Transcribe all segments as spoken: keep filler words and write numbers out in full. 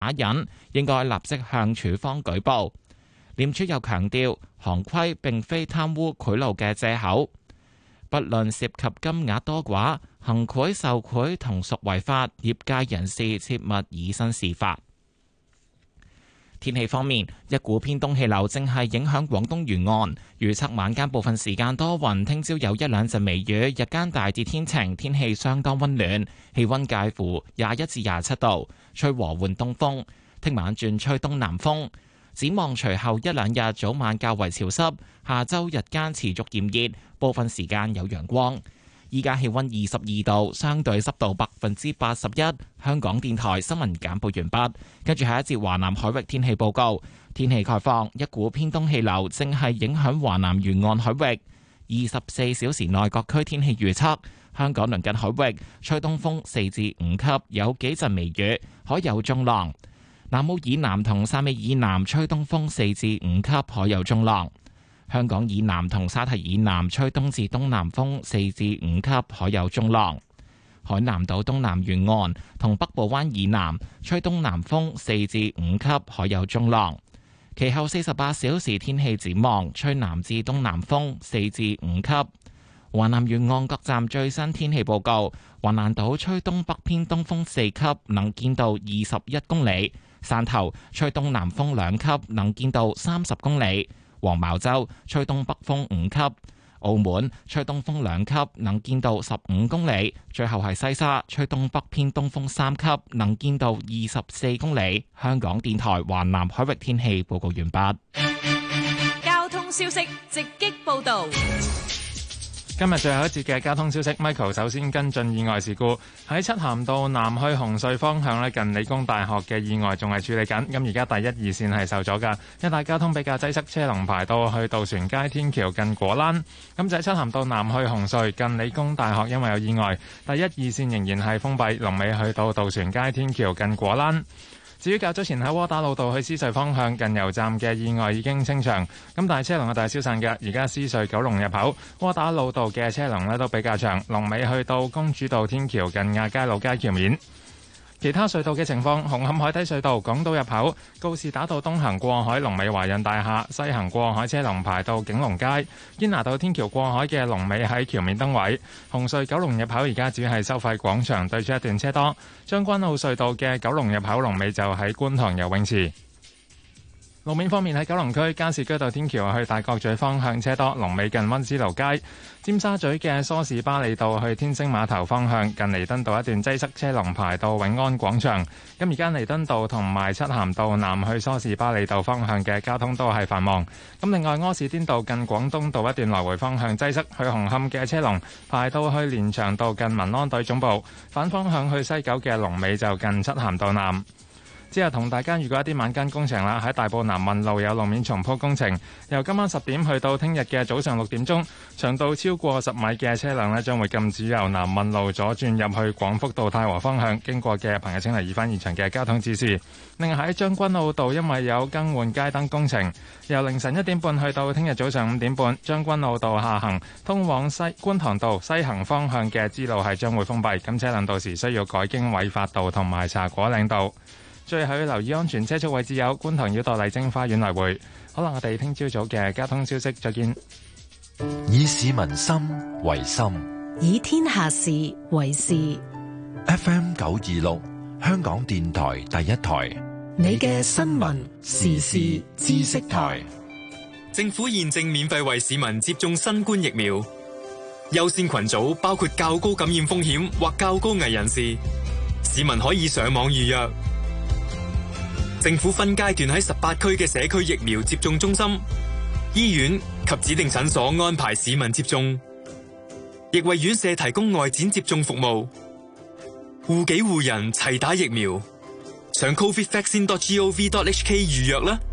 啞忍，應該立即向處方舉報。廉署又強調，行規並非貪污賄賂嘅藉口，不論涉及金額多寡，行賄受賄同屬違法，業界人士切勿以身試法。天氣方面，一股偏東氣流正係影響廣東沿岸，預測晚間部分時間多雲，聽朝有一兩陣微雨，日間大致天晴，天氣相當溫暖，氣溫介乎廿一至廿七度，吹和緩東風。聽晚轉吹東南風。展望隨後一兩日早晚較為潮濕，下週日間持續炎熱，部分時間有陽光。依家氣溫二十二度，相對濕度百分之八十一。香港電台新聞簡報完畢，跟住下一節華南海域天氣報告。天氣概況，一股偏東氣流正係影響華南沿岸海域。二十四小時內各區天氣預測：香港鄰近海域吹東風四至五級，有幾陣微雨，海有中浪。南澳以南同汕尾以南吹東風四至五級，海有中浪。香港以南同沙堤以南吹東至東南風四至五級，海有中浪。海南島東南沿岸同北部灣以南吹東南風四至五級，海有中浪。其後四十八小時天氣展望，吹南至東南風四至五級。華南沿岸各站最新天氣報告：橫瀾島吹東北偏東風四級，能見度二十一公里；汕頭吹東南風兩級，能見度三十公里。黃茅洲吹東北風五級，澳門吹東風兩級，能見度十五公里。最後係西沙吹東北偏東風三級，能見度二十四公里。香港電台華南海域天氣報告完畢。 交通消息直擊報道。 今日最後一節嘅交通消息 ，Michael 首先跟進意外事故。喺漆咸道南去紅隧方向咧，近理工大學嘅意外仲係處理緊。咁而家第一二線係受阻㗎，一帶交通比較擠塞，車龍排到去渡船街天橋近果欄。咁就喺漆咸道南去紅隧近理工大學，因為有意外，第一二線仍然係封閉，龍尾去到渡船街天橋近果欄。至於較早前喺窩打老道去獅隧方向近油站嘅意外已經清場，咁但係車龍嘅大消散嘅。而家獅隧九龍入口窩打老道嘅車龍呢都比較長，龍尾去到公主道天橋近亞皆老街橋面。其他隧道嘅情況，紅磡海底隧道港島入口告士打道東行過海龍尾華潤大廈，西行過海車龍排到景隆街。堅拿道天橋過海嘅龍尾喺橋面燈位。紅隧九龍入口而家只係收費廣場對出一段車多。將軍澳隧道嘅九龍入口龍尾就喺觀塘游泳池。路面方面，喺九龍區加士居道天橋去大角咀方向車多，龍尾近溫思勞街。尖沙咀嘅梳士巴利道去天星碼頭方向近彌敦道一段擠塞，車龍排到永安廣場。咁而家彌敦道同埋漆咸道南去梳士巴利道方向嘅交通都係繁忙。咁另外柯士甸道近廣東道一段來回方向擠塞，去紅磡嘅車龍排到去連翔道近民安隊總部，反方向去西九嘅龍尾就近漆咸道南。之後同大家預告一啲晚間工程啦，喺大埔南運路有路面重鋪工程，由今晚十點去到聽日嘅早上六點鐘，長度超過十米嘅車輛呢將會禁止由南運路左轉入去廣福道太和方向，經過嘅朋友請留意翻現場嘅交通指示。另外喺將軍澳道，因為有更換街燈工程，由凌晨一點半去到聽日早上五點半，將軍澳道下行通往西觀塘道西行方向嘅支路係將會封閉，咁車輛到時需要改經偉發道同埋茶果嶺道。最後要留意安全車速位置有觀塘繞道麗晶花園來回。好啦，我哋聽朝早嘅交通消息再見。 以市民心為心， 以天下事為事。 F M 九二六香港電台第一台， 你嘅新聞時事知識台。 政府現正免費為市民接種新冠疫苗，優先群組包括較高感染風險或較高危人士，市民可以上網預約。政府分階段喺十八區嘅社區疫苗接種中心、醫院及指定診所安排市民接種，亦為院舍提供外展接種服務。護己護人齊打疫苗，上 covid vaccine dot gov dot h k 預約啦。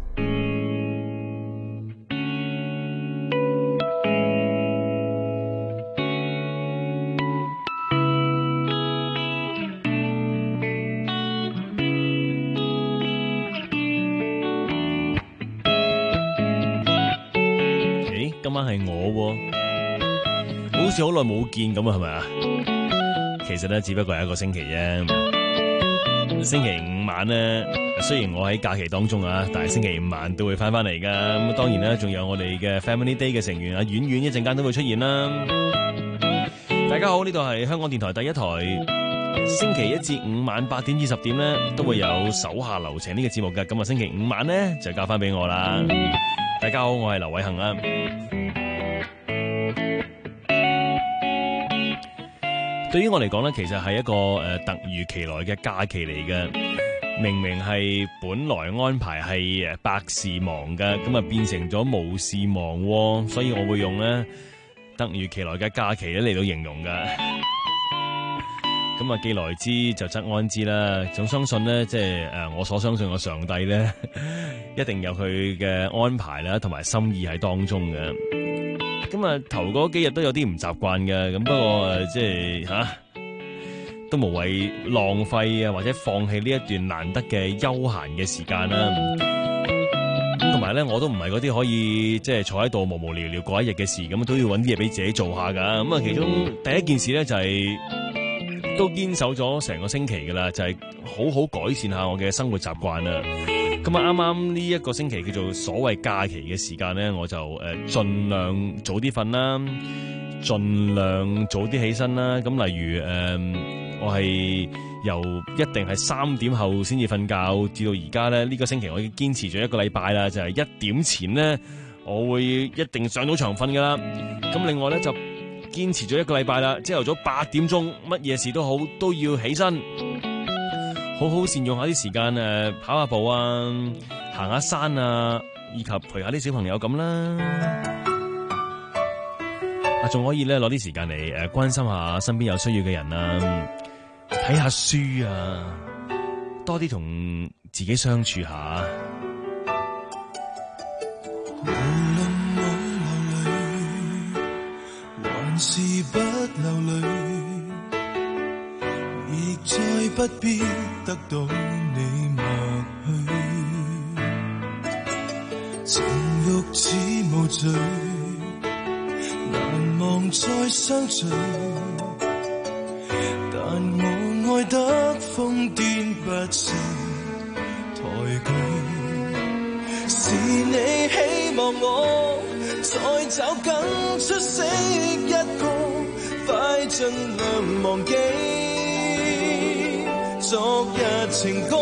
今晚係我喎，好似好耐冇見咁啊，係咪啊？其實咧，只不過係一個星期啫。星期五晚咧，雖然我喺假期當中啊，但係星期五晚都會翻翻嚟噶。咁當然啦，仲有我哋嘅 Family Day 嘅成員啊，婉婉一陣間都會出現啦。大家好，呢度係香港電台第一台，星期一至五晚八點至十點咧都會有手下留情呢個節目噶。咁啊，星期五晚咧就交翻俾我啦。大家好，我係劉偉恒啊。對於我嚟講咧，其實係一個誒、呃、突如其來嘅假期嚟嘅。明明係本來安排係誒百事忙嘅，咁啊變成咗無事忙喎，所以我會用咧突如其來嘅假期咧嚟到形容噶。咁啊，既來之就則安之啦。總相信咧，即係誒我所相信嘅上帝咧，一定有佢嘅安排啦，同埋心意喺當中嘅。咁啊，頭嗰幾日都有啲唔習慣嘅，咁不過誒，即係吓、啊、都無謂浪費啊，或者放棄呢一段難得嘅休閒嘅時間啦。咁同埋咧，我都唔係嗰啲可以即係坐喺度無無聊聊過一日嘅事，咁都要搵啲嘢俾自己做下噶。咁啊，其中第一件事咧就係、是、都堅守咗成個星期噶啦，就係、是、好好改善下我嘅生活習慣啦。咁啊，啱啱呢一個星期叫做所謂假期嘅時間咧，我就誒盡量早啲瞓啦，盡量早啲起身啦。咁例如誒、呃，我係由一定係三點後先至瞓覺，至到而家咧呢個星期我已經堅持咗一個禮拜啦，就係、是、一點前咧我會一定上到床瞓噶啦。咁另外咧就堅持咗一個禮拜啦，朝頭早八點鐘乜嘢事都好都要起身。好好善用下啲時間，誒，跑下步啊，行下山啊，以及陪下啲小朋友咁啦。啊，仲可以咧攞啲時間嚟誒關心下身邊有需要嘅人啊，睇下書啊，多啲同自己相處下。 無論我流淚，還是不流淚，亦再不必得到你默許，情欲似無罪，難忘再相聚，但我愛得瘋癲不勝抬舉，是你希望我再找更出色一個，快盡量忘記昨日情歌，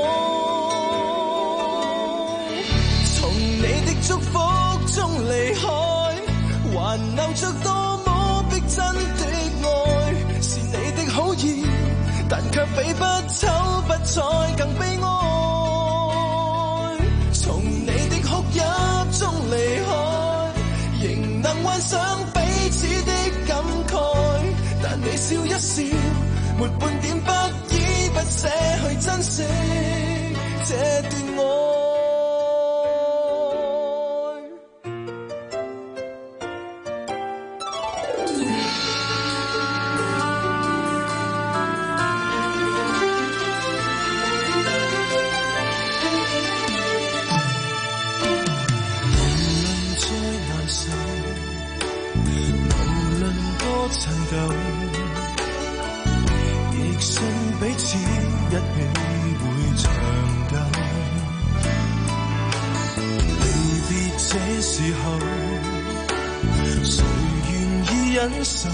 從你的祝福中離開，還留着多麼逼真的愛，是你的好意，但卻比不醜不再更悲哀。從你的哭泣中離開，仍能幻想彼此的感慨，但你笑一笑，沒半點不依不捨去珍惜這段愛。無論再難受，無論多陳舊，亦信彼此一起會長久。離別這時候，誰願意忍受？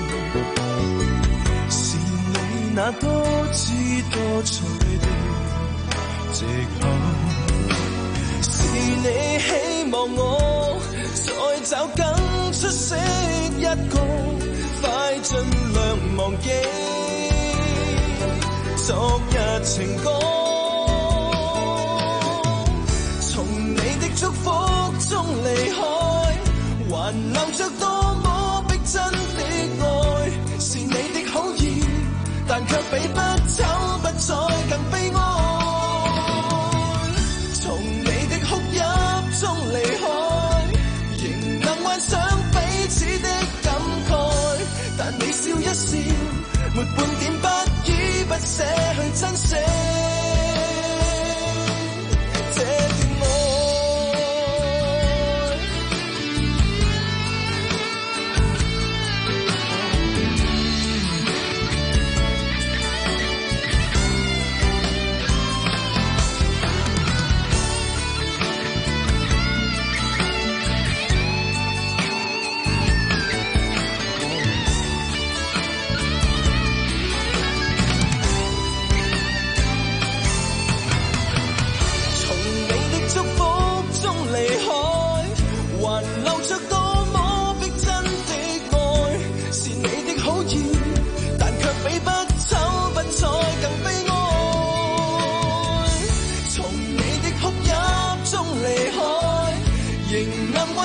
是你那多姿多彩的藉口，是你希望我再找更出色一個，快盡量忘記昨日情歌，從你的祝福中離開，還留着多麼逼真的愛，是你的好意，但卻比不醜不再更悲哀。從你的哭泣中離開，仍能幻想彼此的感慨，但你笑一笑，沒半點不依不捨去珍惜這段愛。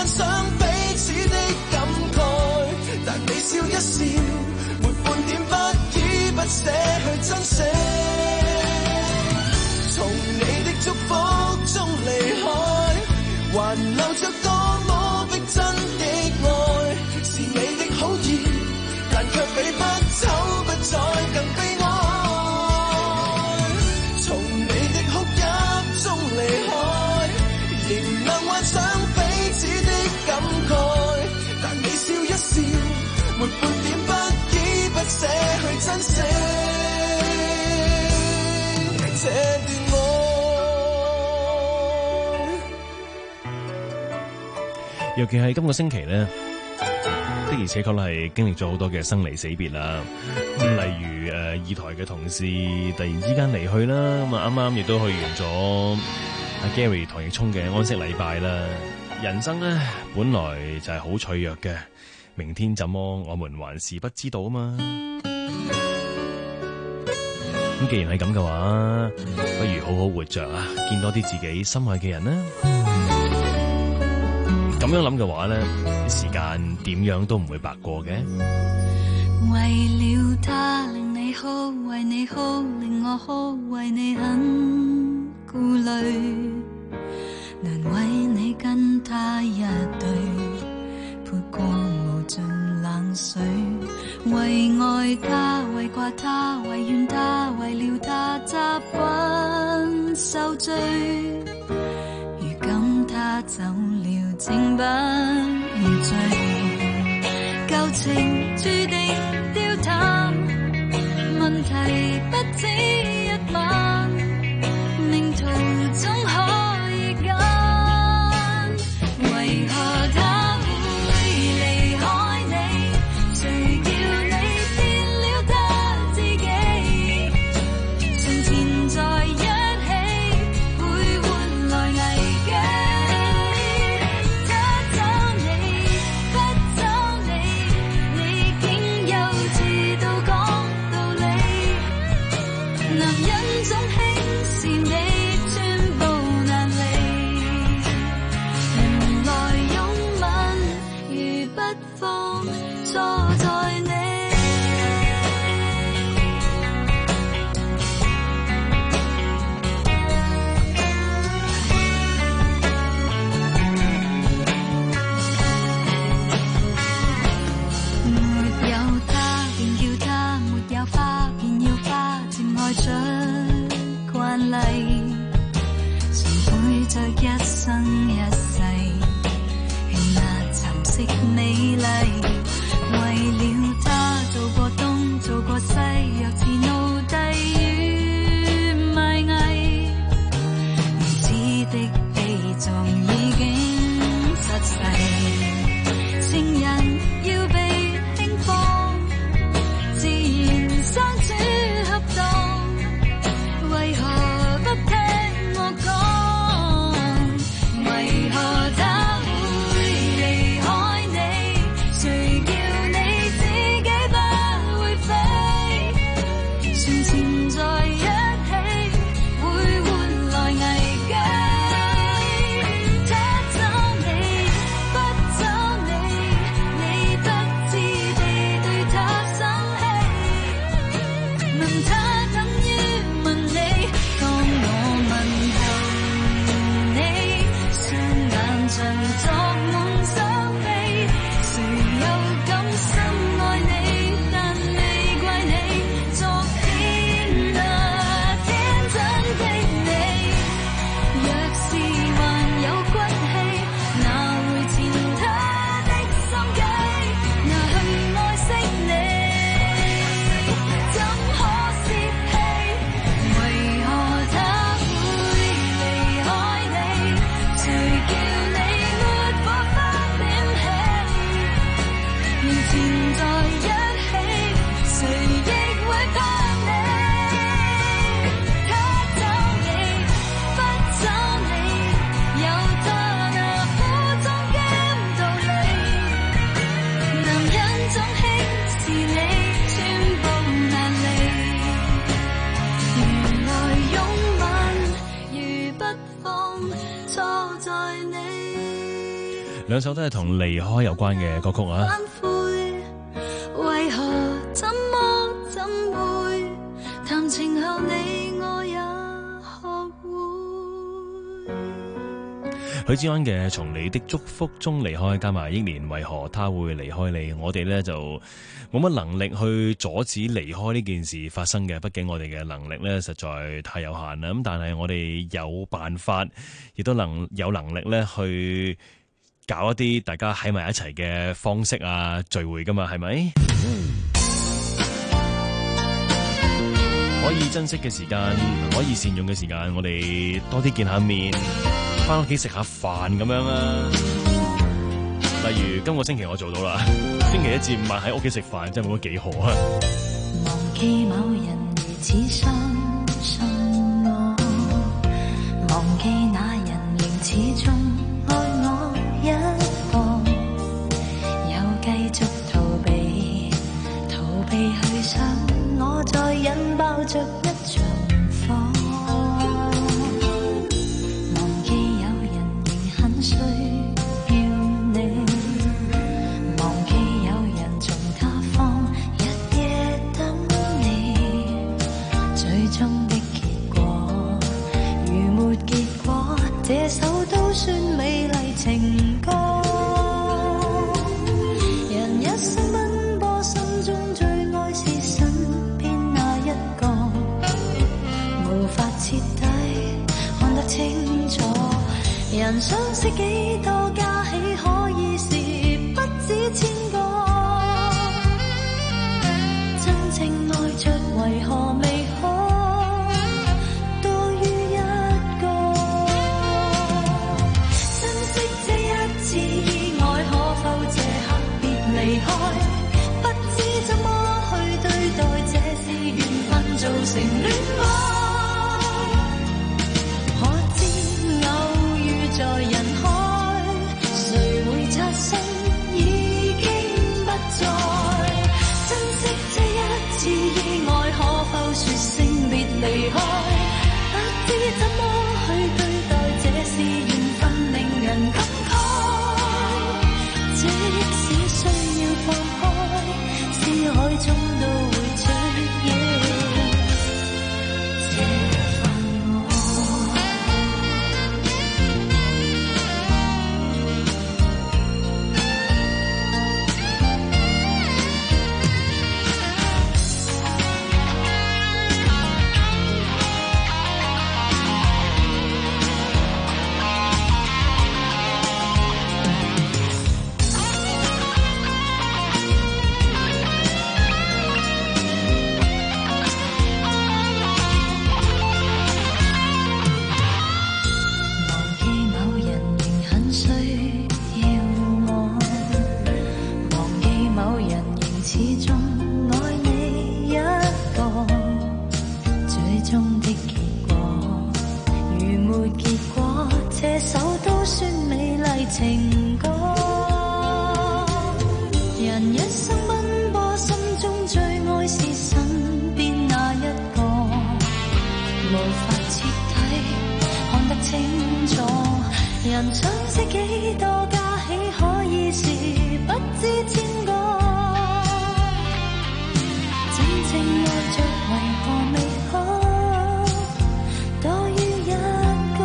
幻想彼此的感慨，但你笑一笑，沒半點不依不捨去珍惜。從你的祝福中離開，還留着多麼逼真的愛，是你的好意，但卻比不醜不再更悲哀。從你的哭泣中離開，仍能幻想彼此的感慨，但你笑一笑，沒半點不依不捨去珍惜這段愛。 尤其係今個星期呢，的而且確係經歷咗好多嘅生離死別啦。咁例如誒、呃、二台嘅同事突然之間離去啦，咁啊啱啱亦都去完咗阿 Gary 唐奕聰嘅安息禮拜啦。人生呢，本來就係好脆弱嘅，明天怎麼我們還是不知道啊嘛。咁既然係咁嘅話，不如好好活着啊，見多啲自己心愛嘅人啦。咁樣諗嘅話咧，時間點樣都唔會白過嘅。 為了他令你好，為你好令我好，為你很顧慮，難為你跟他一對，潑過無盡冷水。為愛他，為掛他，為怨他，為了他習慣受罪。如今他走了，情不醉，舊情注定丟淡，問題不止一晚，命途總可以揀，為何他會離開你？誰叫你變了他自己？從前在一起會換來危機，他找你不找你，你竟幼稚到講道理。男人總輕視你，寸步難離，原來擁吻如不放，錯在你。沒有他便叫他，沒有花便要花，漸愛出慣例，誰會在一生一世輕壓蠶食美麗？為了他做過東做過西，若似奴隸與賣藝，如此的悲壯已經失勢，情人要被輕放，自然相處恰當，為何不聽我講？為何他會離開你？誰兩首都係同離開有關嘅歌曲啊。 為何怎麼怎會談情後你我也學會。 許志安嘅《從你的祝福中離開》加埋憶蓮，為何他會離開你？我哋呢就冇乜能力去阻止離開呢件事發生嘅，畢竟我哋嘅能力呢實在太有限啦。咁但係我哋有辦法，亦都能有能力呢去搞一啲大家喺埋一齊嘅方式啊，聚會噶嘛，係咪？可以珍惜嘅時間，可以善用嘅時間，我哋多啲見下面，翻屋企食下飯咁樣啊。例如今個星期我做到啦，星期一至五晚喺屋企食飯，真係冇乜幾好啊。 忘記某人如此相信我，忘記那人仍始終愛我一個，又繼續逃避，逃避去想我再引爆着一場火。忘記有人仍很需要你，忘記有人從他方日夜等你，最終的結果如沒結果，這首都算美麗情歌。人一生奔波，心中最愛是身邊那一個，無法徹底看得清楚。人相識幾多，加起可以是不止千個，真正愛着為何未可多於一個？珍惜這一次意外，可否這刻別離開？不知怎麼去對待，這是緣分造成戀愛。可知偶遇在人海，誰會擦身已經不在？珍惜這一次意外，可否說聲別離開？不知怎麼去對待，這是緣分令人感慨。即使需要放開，思海中都會出現這份愛。忘記某人仍很需要我，忘記某人仍始終愛你一個，最終的結果如沒結果，這首都算美麗情歌。人一生奔波，心中最愛是身邊那一個，無法徹底看得清楚。人相識幾多，加起可以是不知千個，真正愛着為何未可多於一個？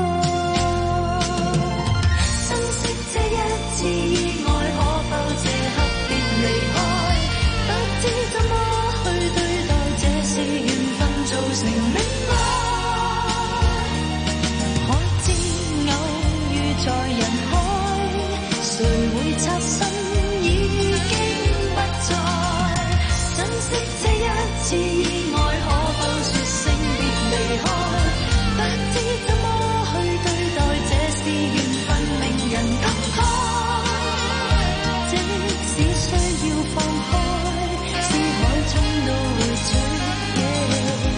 珍惜這一次意外，可否這刻別離開？不知怎麼去對待，這是緣分造成戀愛。可知偶遇在人海，誰會擦身已經不在？珍惜這一次意外，可否說聲別離開？不知怎麼去對待，這是緣分令人感慨。即使需要放開，思海中都會出現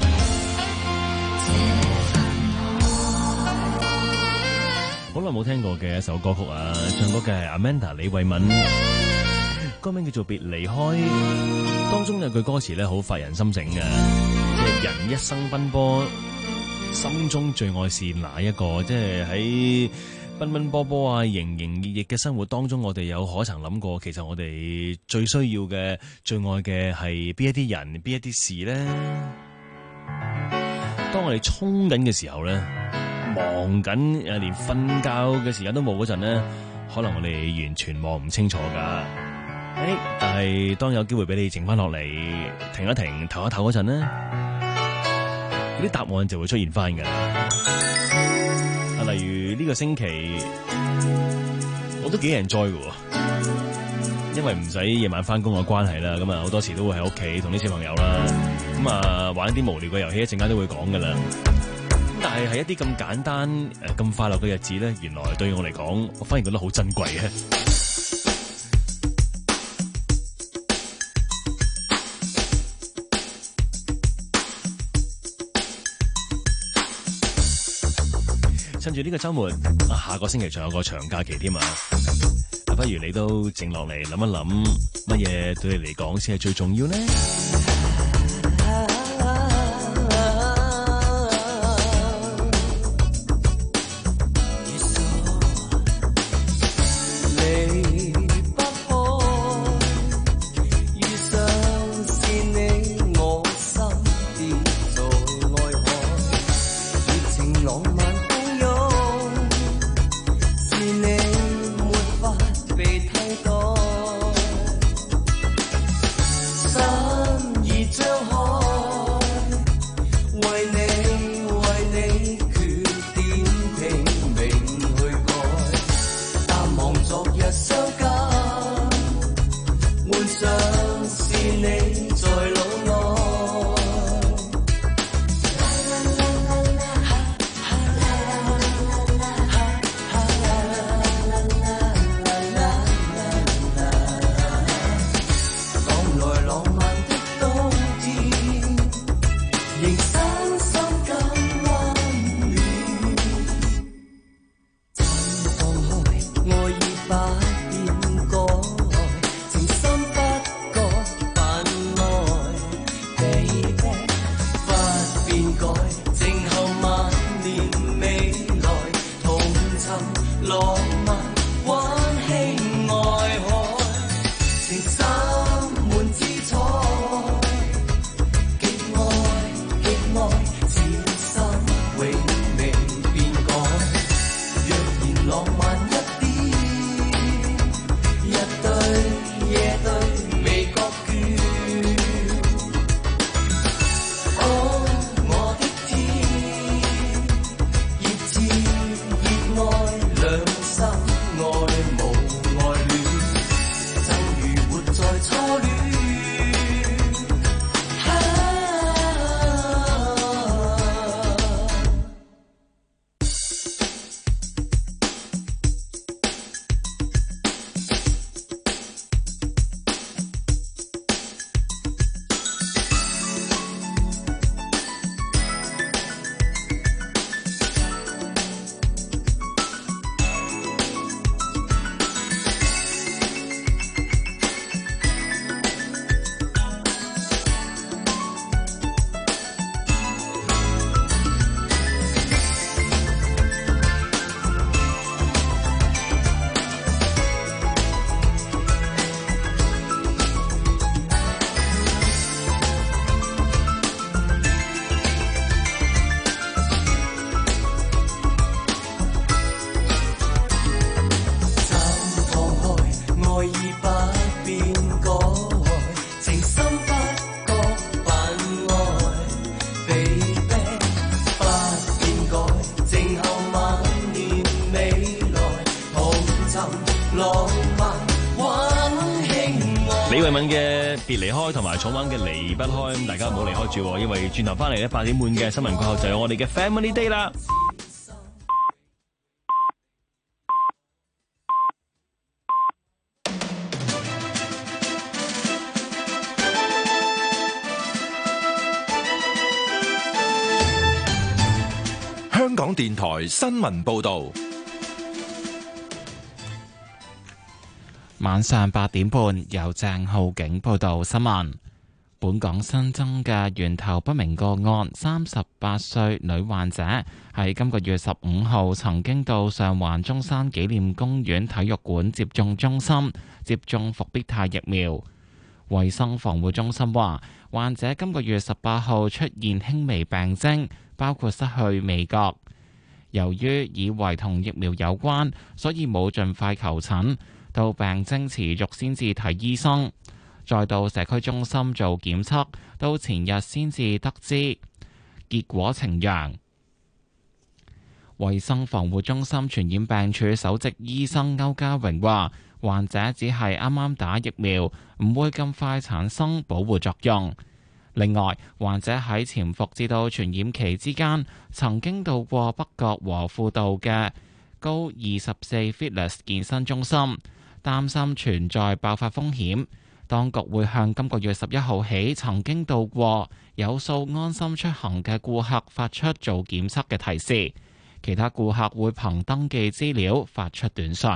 這份愛。 好耐冇聽過嘅一首歌曲啊，唱歌嘅係 Amanda 李慧敏，歌名叫做《別離開》，當中有句歌詞咧好發人心醒嘅，即係人一生奔波，心中最愛是哪一個？即係喺奔奔波波啊，營營役役嘅生活當中，我哋有可曾諗過，其實我哋最需要嘅、最愛嘅係邊一啲人、邊一啲事咧？當我哋衝緊嘅時候咧，忙緊誒，連瞓覺嘅時間都冇嗰陣咧，可能我哋完全望唔清楚噶。誒，但係當有機會俾你靜翻落嚟，停一停、唞一唞嗰陣咧，嗰啲答案就會出現翻噶。啊，例如呢個星期我都幾 enjoy 嘅，因為唔使夜晚翻工嘅關係啦，咁啊好多時都會喺屋企同啲小朋友啦，咁啊玩啲無聊嘅遊戲，一陣間都會講噶啦。咁但係係一啲咁簡單誒咁快樂嘅日子咧，原來對我嚟講，我反而覺得好珍貴嘅。趁住呢個週末，下個星期仲有個長假期添啊！不如你都靜落嚟諗一諗，乜嘢對你嚟講先係最重要呢？李慧敏嘅別離開同埋草蜢嘅離不開，咁大家唔好離開住，因為轉頭翻嚟咧八點半嘅新聞過後就有我哋嘅 Family Day 啦。 香港電台新聞報道。 晚上八點半，由鄭浩景報道新聞。 本港新增嘅源頭不明個案，三十八歲女患者喺今個月十五號曾經到上環中山紀念公園體育館接種中心接種復必泰疫苗。衛生防護中心話，患者今個月十八號出現輕微病徵，包括失去味覺。由於以為同疫苗有關，所以冇盡快求診，到病徵持續先至睇醫生。再到社區中心做檢測，到前日先至得知結果呈陽。衛生防護中心傳染病處首席醫生歐家榮話，患者只係啱啱打疫苗，唔會咁快產生保護作用。另外，患者喺潛伏至到傳染期之間，曾經到過北角和富道嘅高二十四 Fitness 健身中心，擔心存在爆發風險。當局會向今個月十一號起曾經到過有數安心出行嘅顧客發出做檢測嘅提示，其他顧客會憑登記資料發出短信。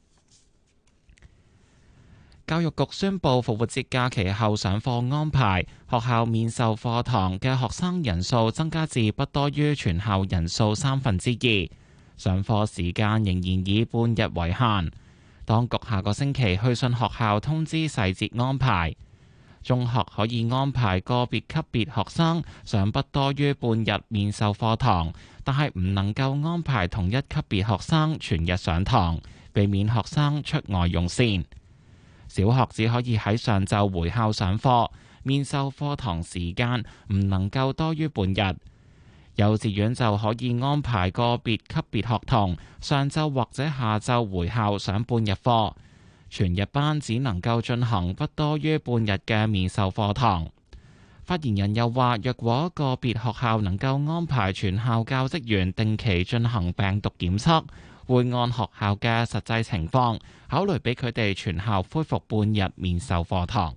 教育局宣布復活節假期後上課安排，學校面授課堂嘅學生人數增加至不多於全校人數三分之二，上課時間仍然以半日為限。當局下個星期去信學校通知細節安排。中學可以安排個別級別學生上不多於半日面授課堂，但係唔能夠安排同一級別學生全日上堂，避免學生出外用膳。小學只可以喺上晝回校上課，面授課堂時間唔能夠多於半日。幼稚園就可以安排個別級別學童上晝或者下晝回校上半日課，全日班只能夠進行不多於半日嘅面授課堂。發言人又話，若果個別學校能夠安排全校教職員定期進行病毒檢測，會按學校嘅實際情況考慮俾佢哋全校恢復半日面授課堂。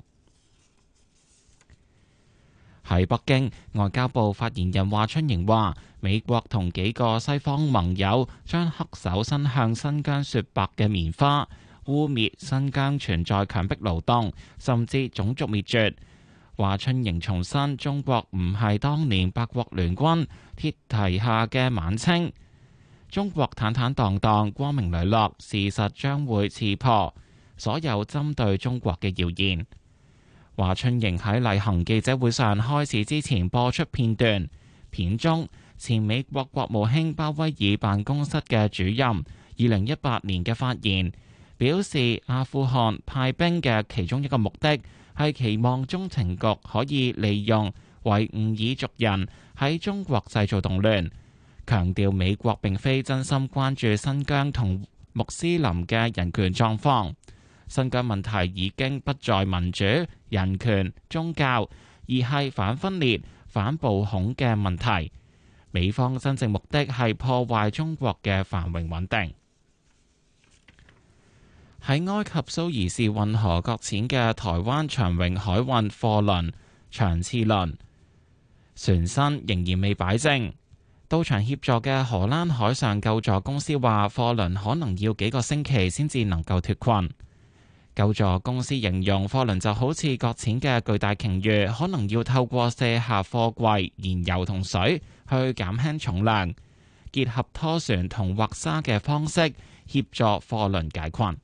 喺北京，外交部發言人華春瑩話，美國同幾個西方盟友將黑手伸向新疆雪白嘅棉花，污蔑新疆存在強迫勞動，甚至種族滅絕。華春瑩重申，中國唔係當年八國聯軍鐵蹄下嘅晚清，中國坦坦蕩蕩、光明磊落，事實將會刺破所有針對中國嘅謠言。華春瑩喺例行記者會上開始之前播出片段，片中前美國國務卿鮑威爾辦公室嘅主任二零一八年嘅發言，表示阿富汗派兵嘅其中一個目的係期望中情局可以利用維吾爾族人喺中國製造動亂，強調美國並非真心關注新疆同穆斯林嘅人權狀況。新疆問題已經不再民主、人權、宗教，而係反分裂、反暴恐嘅問題。美方真正目的係破壞中國嘅繁榮穩定。喺埃及蘇伊士運河擱淺嘅台灣長榮海運貨輪長賜輪船身仍然未擺正。到場協助嘅荷蘭海上救助公司話，貨輪可能要幾個星期先至能夠脫困。救助公司形容貨輪就好似擱淺嘅巨大鯨魚，可能要透過卸下貨櫃、燃油同水去減輕重量，結合拖船同劃沙嘅方式協助貨輪解困。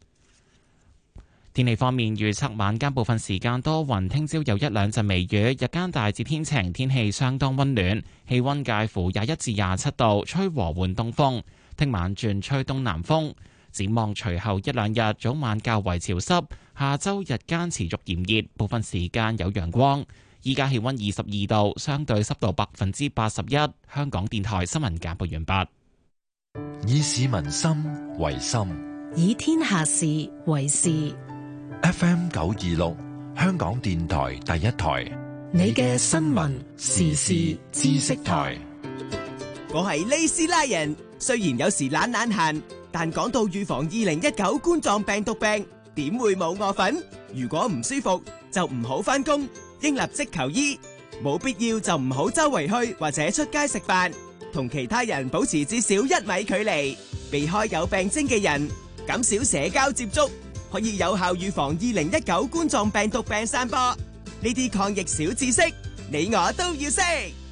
天氣方面，預測晚間部分時間多雲，聽朝有一兩陣微雨，日間大致天晴，天氣相當溫暖，氣溫介乎廿一至廿七度，吹和緩東風。聽晚轉吹東南風。展望隨後一兩日早晚較為潮濕，下周日間持續炎熱，部分時間有陽光。依家氣溫二十二度，相對濕度百分之八十一。香港電台新聞簡報完畢。 以市民心為心， 以天下事為事。 F M 九二六，香港電台第一台， 你嘅新聞時事知識台。 我係利斯拉人，雖然有時懶懶閒，但講到預防二零一九冠狀病毒病，點會冇我份？如果唔舒服就唔好返工，應立即求醫。冇必要就唔好周圍去或者出街食飯，同其他人保持至少一米距離，避開有病徵嘅人，減少社交接觸，可以有效預防二零一九冠狀病毒病散播。 呢啲抗疫小知識，你我都要識。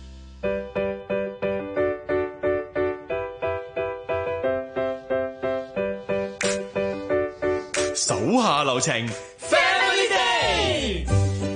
手下留情 Family Day。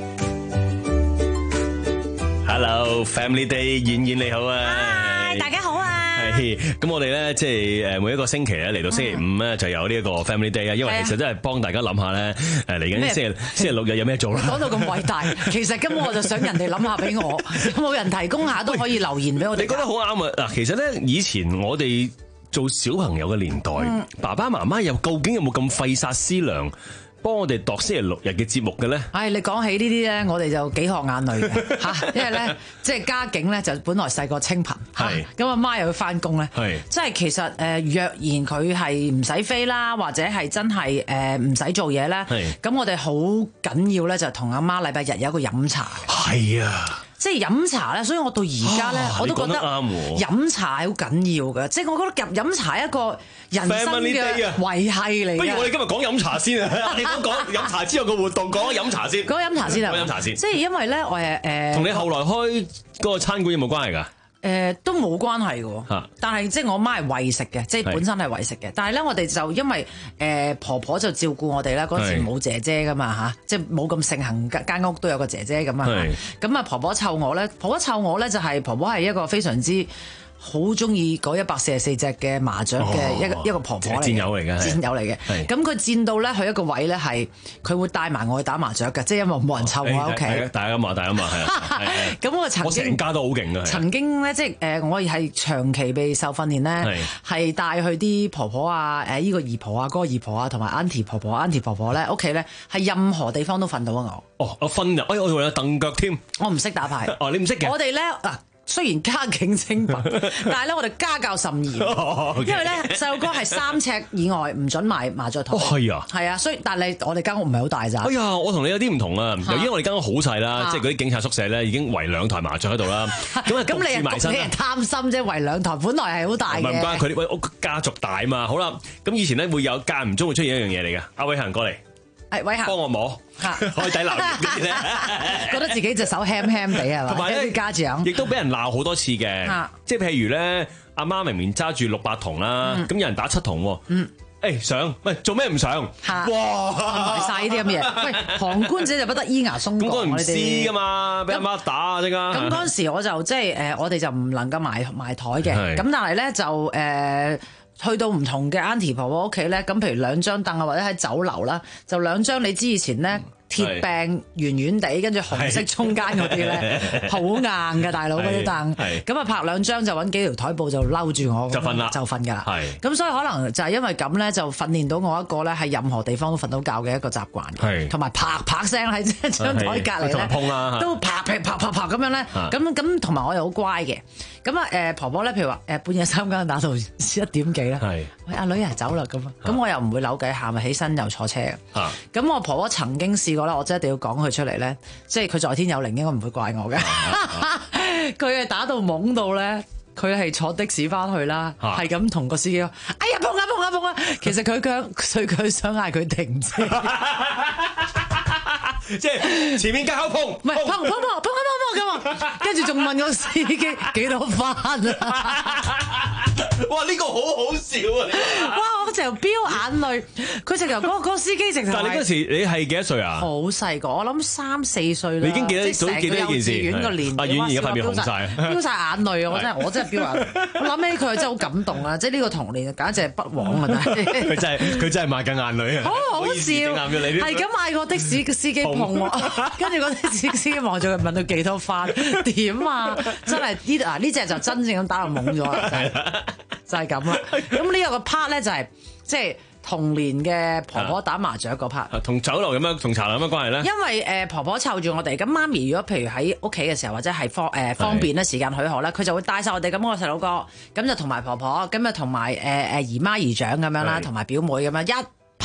Hello Family Day， 燕燕你好啊！ 大家好啊！ 係咁，我哋咧即係誒每一個星期咧嚟到星期五咧就有呢一個 Family Day 啊，因為其實真係幫大家諗下咧誒嚟緊星期星期六日有咩做啦。 講到咁偉大，其實根本我就想人哋諗下俾我，有冇人提供下都可以留言俾我哋。 你覺得好啱啊！嗱，其實咧以前我哋做小朋友嘅年代，嗯、爸爸媽媽又究竟有冇咁費煞思量？幫我哋度星期六日嘅節目嘅咧， 唉、哎，你講起呢啲咧，我哋就幾殼眼淚嘅嚇，因為咧即係家境咧就本來細個清貧，係咁阿媽又要翻工咧，係即係其實誒、呃、若然佢係唔使飛啦，或者係真係誒唔使做嘢咧，咁我哋好緊要咧就同阿媽禮拜日有一個飲茶嘅，係啊。即係飲茶咧，所以我到而家咧，我都覺得飲茶係好緊要嘅。即係我覺得飲茶係一個人生嘅維繫嚟嘅。 不如我哋今日講飲茶先啊！你講講飲茶之後嘅活動，講飲茶先。 講飲茶先啊！ 講飲茶先。 即係因為咧，我誒誒， 同你後來開嗰個餐館有冇關係㗎？ 誒、呃、都冇關係嘅，但係即係我媽係餵食嘅，即係本身係餵食嘅。但係咧，我哋就因為誒、呃、婆婆就照顧我哋啦，嗰時冇姐姐噶嘛嚇，即係冇咁盛行間屋都有個姐姐咁啊。咁啊，婆婆湊我咧，婆婆湊我咧就係、是、婆婆係一個非常之好中意嗰一百四十四隻嘅麻雀嘅一個、哦、一個婆婆嚟嘅，戰友嚟嘅，戰友嚟嘅。咁佢戰到咧，佢一個位咧係佢會帶埋我去打麻雀嘅，即係因為冇人湊我喺屋企。大家嘛，大家嘛，係啊。咁我曾經我成家都好勁嘅。曾經咧，即係誒，我係長期被受訓練咧，係帶去啲婆婆啊，誒依個姨婆啊，嗰個姨婆啊，同埋 auntie 婆婆、auntie 婆婆咧，屋企咧係任何地方都瞓到啊我。哦，我瞓啊，哎我仲有凳腳添。我唔識打牌。哦，你唔識嘅。我哋咧嗱。雖然家境清貧，但係咧我哋家教甚嚴，哦 okay、因為咧細路哥係三尺以外唔准買麻雀台。哦，係啊，係啊，所以但係我哋間屋唔係好大咋。哎呀，我同你有啲唔同啊！由於我哋間屋好細啦，啊、即係嗰啲警察宿舍咧已經圍兩台麻雀喺度啦。咁啊，咁你係你係貪心啫，圍兩台本來係好大嘅。唔關佢哋，喂，屋家族大嘛。好啦，咁以前咧會有間唔中會出現一樣嘢嚟嘅。阿偉行過嚟。係偉行，幫我摸，開底留言嗰啲咧，覺得自己隻手輕輕地係嘛？同埋咧，家長亦都俾人鬧好多次嘅，即係譬如咧，阿媽明明揸住六百筒啦，咁有人打七筒喎，嗯，誒上，喂做咩唔上？哇，唔晒呢啲咁嘅嘢，喂，旁觀者就不得依牙鬆槓，咁佢唔知噶嘛，俾阿媽打啊即刻。咁嗰陣時我就即係誒，我哋就唔能夠埋埋台嘅，咁但係咧就誒。去到唔同嘅 auntie 婆婆屋企咧，咁譬如兩張凳啊，或者喺酒樓啦，就兩張你知以前咧鐵柄圓圓地，跟住紅色中間嗰啲咧，好硬嘅大佬嗰啲凳，咁啊拍兩張就揾幾條台布就嬲住我，就瞓啦，就瞓㗎啦。咁所以可能就係因為咁咧，就訓練到我一個咧係任何地方都瞓到覺嘅一個習慣，同埋啪啪聲喺張台隔離咧，都啪啪啪啪啪咁樣咧，咁咁同埋我又好乖嘅。咁啊誒婆婆咧，譬如話誒半夜三更打到一點幾咧，喂阿女啊走啦咁，咁我又唔會扭計喊，咪起身又坐車嘅。咁我婆婆曾經試過咧，我真係一定要講佢出嚟咧，即係佢在天有靈，應該唔會怪我嘅。佢係打到懵到咧，佢係坐的士翻去啦，係咁同個司機講：哎呀碰啊碰啊碰啊！其實佢佢佢佢想嗌佢停車。即係前面交碰，唔係碰碰碰碰碰碰碰咁啊！跟住仲問個司機幾多番啊！哇！呢、呢個好好笑啊！哇！我直頭飆眼淚，佢直頭嗰嗰個司機直頭。但係你嗰時你係幾多歲啊？好細個，我諗三四歲啦。你已經記得早記得呢件事。幼稚園個年，阿婉而家塊面紅晒，飆晒眼淚啊！我真係我真係飆眼淚。我諗起佢真係好感動啊！即係呢個童年簡直係不枉啊！真係。佢真係佢真係抹緊眼淚啊！好好笑，係咁嗌個的士嘅司機碰我，跟住個的士司機望住佢問佢幾多番，點啊？真係呢啊呢隻就真正咁打到懵咗啦！就係咁啦，咁呢個個 part 咧就係即係童年嘅婆婆打麻雀個 part，同酒樓有咩同茶樓有咩關係咧？因為誒、呃、婆婆湊住我哋，咁媽咪如果譬如喺屋企嘅時候或者係方誒、呃、方便咧時間許可咧，佢就會帶晒我哋咁個細佬哥，咁就同埋婆婆，咁就同埋誒誒姨媽姨丈咁樣啦，同埋表妹咁樣一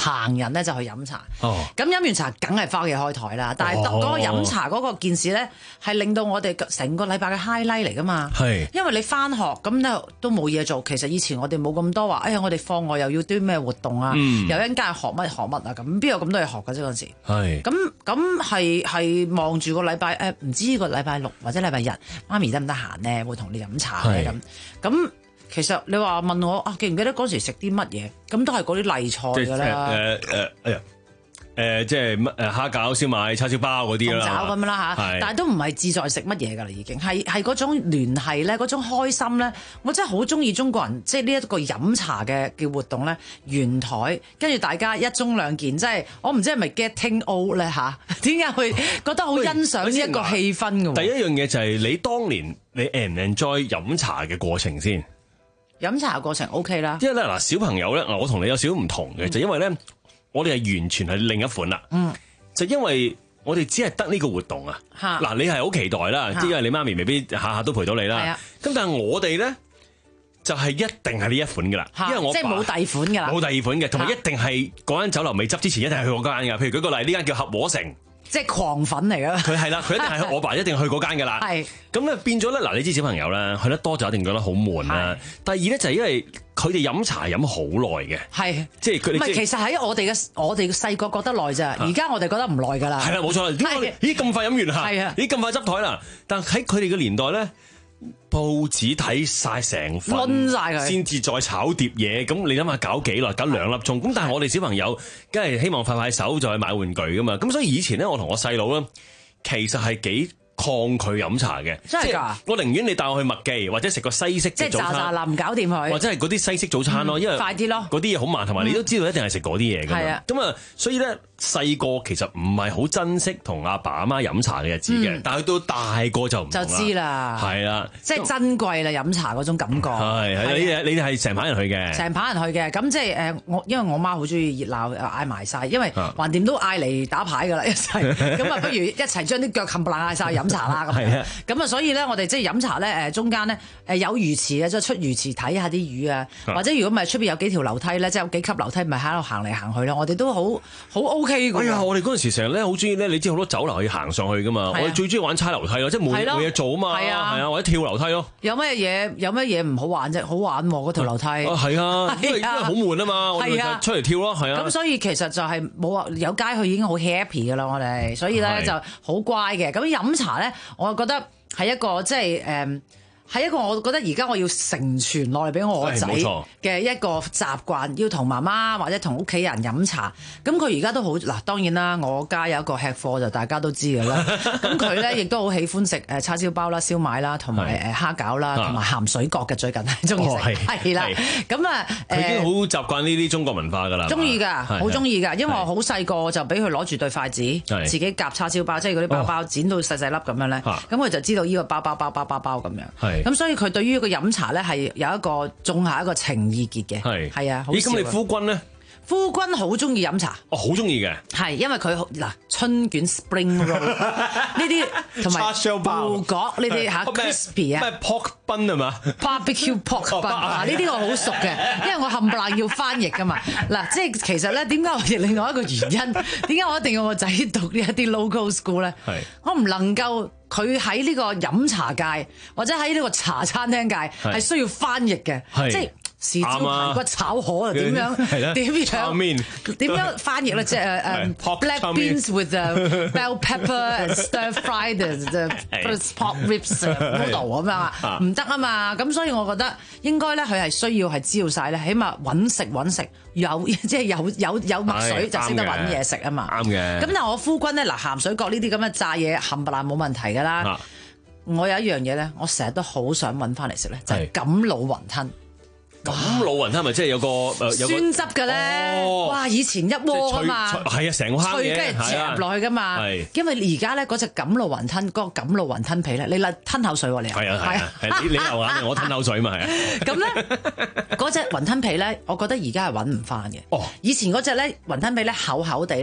棚人咧就去飲茶。 哦， 咁飲完茶梗係翻屋企開台啦。但係嗰個飲茶嗰個件事咧，係令到我哋成個禮拜嘅 highlight 嚟噶嘛。 係，因為你翻學咁咧都冇嘢做。其實以前我哋冇咁多話，哎呀我哋課外又要啲咩活動啊， 嗯、 又一陣間學乜學乜啊咁，邊有咁多嘢學㗎啫嗰陣時。 係。 咁咁係係望住個禮拜誒，唔知個禮拜六或者禮拜日，媽咪得唔得閒咧？會同你飲茶咧咁。咁其實你話問我啊，記唔記得嗰時食啲乜嘢？咁都係嗰啲例菜㗎啦。 誒誒哎呀！誒即係乜誒蝦餃、燒賣、叉燒包嗰啲啦， 鳳爪咁啦嚇，但係都唔係志在食乜嘢㗎啦，已經係係嗰種聯繫咧，嗰種開心咧，我真係好中意中國人即係呢一個飲茶嘅嘅活動咧，圓台跟住大家一盅兩件，即係我唔知係咪 getting old 咧嚇？點解會覺得好欣賞呢一個氣氛㗎？ 第一樣嘢就係你當年你 enjoy 飲茶嘅過程先， 飲茶嘅過程 OK 啦， 因為咧嗱小朋友咧，我同你有少少唔同嘅，嗯、就因為咧。我哋係完全係另一款啦，嗯，就因為我哋只係得呢個活動啊，嗱，你係好期待啦，即係因為你媽咪未必下下都陪到你啦，咁但係我哋咧就係一定係呢一款噶啦，因為我即係冇第二款噶啦， 冇第二款嘅，同埋一定係嗰間酒樓未執之前一定係去嗰間噶，譬如舉個例，呢間叫合和城。 即係狂粉嚟㗎， 佢係啦，佢一定係我爸一定去嗰間㗎啦。係咁咧變咗咧，嗱你知小朋友咧去得多就一定覺得好悶啦。第二咧就係因為佢哋飲茶飲好耐嘅，係即係佢哋。唔係其實喺我哋嘅我哋嘅細個覺得耐咋，而家我哋覺得唔耐㗎啦。 係啦，冇錯啦。點解咦咁快飲完啦？係啊，咦咁快執台啦？但喺佢哋嘅年代咧。報紙睇晒成份，攆晒佢，先至再炒碟嘢。咁你諗下搞幾耐？搞兩粒鐘。咁但係我哋小朋友，梗係希望快快手就去買玩具噶嘛。咁所以以前咧，我同我細佬咧，其實係幾抗拒飲茶嘅。 真係㗎！ 我寧願你帶我去麥記，或者食個西式嘅早餐，即係喳喳林搞掂佢，或者係嗰啲西式早餐咯。因為快啲咯， 嗰啲嘢好慢，同埋你都知道一定係食嗰啲嘢㗎嘛。咁啊，所以咧。細個其實唔係好珍惜同阿爸阿媽飲茶嘅日子嘅，但係到大個就唔就知啦， 係啦， 即係珍貴啦飲茶嗰種感覺。 係係你哋你哋係成排人去嘅， 成排人去嘅，咁即係誒我因為我媽好中意熱鬧，嗌埋晒，因為橫掂都嗌嚟打牌㗎啦一齊，咁啊不如一齊將啲腳冚唪唥嗌晒飲茶啦咁樣。咁啊所以咧我哋即係飲茶咧誒中間咧誒有魚池嘅，即係出魚池睇下啲魚啊，或者如果唔係出邊有幾條樓梯咧，即係有幾級樓梯，咪喺度行嚟行去啦。我哋都好好 OK。 哎呀，我哋嗰陣時成日咧好中意咧，你知好多酒樓可以行上去噶嘛？我哋最中意玩踩樓梯咯，即係冇冇嘢做啊嘛，係啊，係啊，或者跳樓梯咯。 有咩嘢？有咩嘢唔好玩啫？好玩喎，嗰條樓梯。 係啊，因為因為好悶啊嘛，我哋出嚟跳咯，係啊。 咁所以其實就係冇話有街去已經好 happy 噶啦，我哋，所以咧就好乖嘅。咁飲茶咧，我覺得係一個即係誒。係一個我覺得而家我要承傳落嚟俾我個仔嘅一個習慣，要同媽媽或者同屋企人飲茶。咁佢而家都好嗱，當然啦，我家有一個吃貨就大家都知㗎啦。咁佢咧亦都好喜歡食誒叉燒包啦、燒賣啦，同埋誒蝦餃啦，同埋鹹水角嘅最近係中意食，係啦。咁啊佢已經好習慣呢啲中國文化㗎啦。 中意㗎，好中意㗎，因為我好細個就俾佢攞住對筷子，自己夾叉燒包，即係嗰啲包包剪到細細粒咁樣咧。咁佢就知道呢個包包包包包包咁樣。咁所以佢對於個飲茶咧係有一個種下一個情意結嘅，係係啊。 咦，咁你夫君咧？ 夫君好中意飲茶， 哦，好中意嘅， 係因為佢嗱春卷 spring roll 呢啲同埋芋角呢啲嚇 crispy 啊， 咩 pork bun 係嘛 ？barbecue pork bun 嗱呢啲我好熟嘅，因為我冚唪唥要翻譯噶嘛。嗱，即係其實咧，點解我哋另外一個原因，點解我一定要我仔讀呢一啲 local school 咧？係我唔能夠。佢喺呢個飲茶界或者喺呢個茶餐廳界係需要翻譯嘅，即係豉椒排骨炒河啊，點樣點樣點樣翻譯咧？即係誒 black beans with bell pepper and stir fried the pork ribs noodle 咁樣啊，唔得啊嘛！咁所以我覺得應該咧，佢係需要係知道晒咧，起碼揾食揾食有即係有有有墨水就識得揾嘢食啊嘛。 啱嘅。 咁但係我夫君咧嗱鹹水角呢啲咁嘅炸嘢冚唪唥冇問題嘅啦。啊、我有一樣嘢咧，我成日都好想揾翻嚟食咧，就係錦鹵雲吞。 錦鹵雲吞咪即係有個誒有酸汁嘅咧，哦、哇！以前一鍋啊嘛， 係啊，成個蝦脆跟住夾落去噶嘛，係。因為而家咧嗰隻錦鹵雲吞嗰、嗰個錦鹵雲吞皮咧，你嚟吞口水喎你。係啊係啊，係你你又玩我吞口水嘛係啊。咁咧嗰隻雲吞皮咧，我覺得而家係揾唔翻嘅。哦，以前嗰隻咧雲吞皮咧厚厚地咧。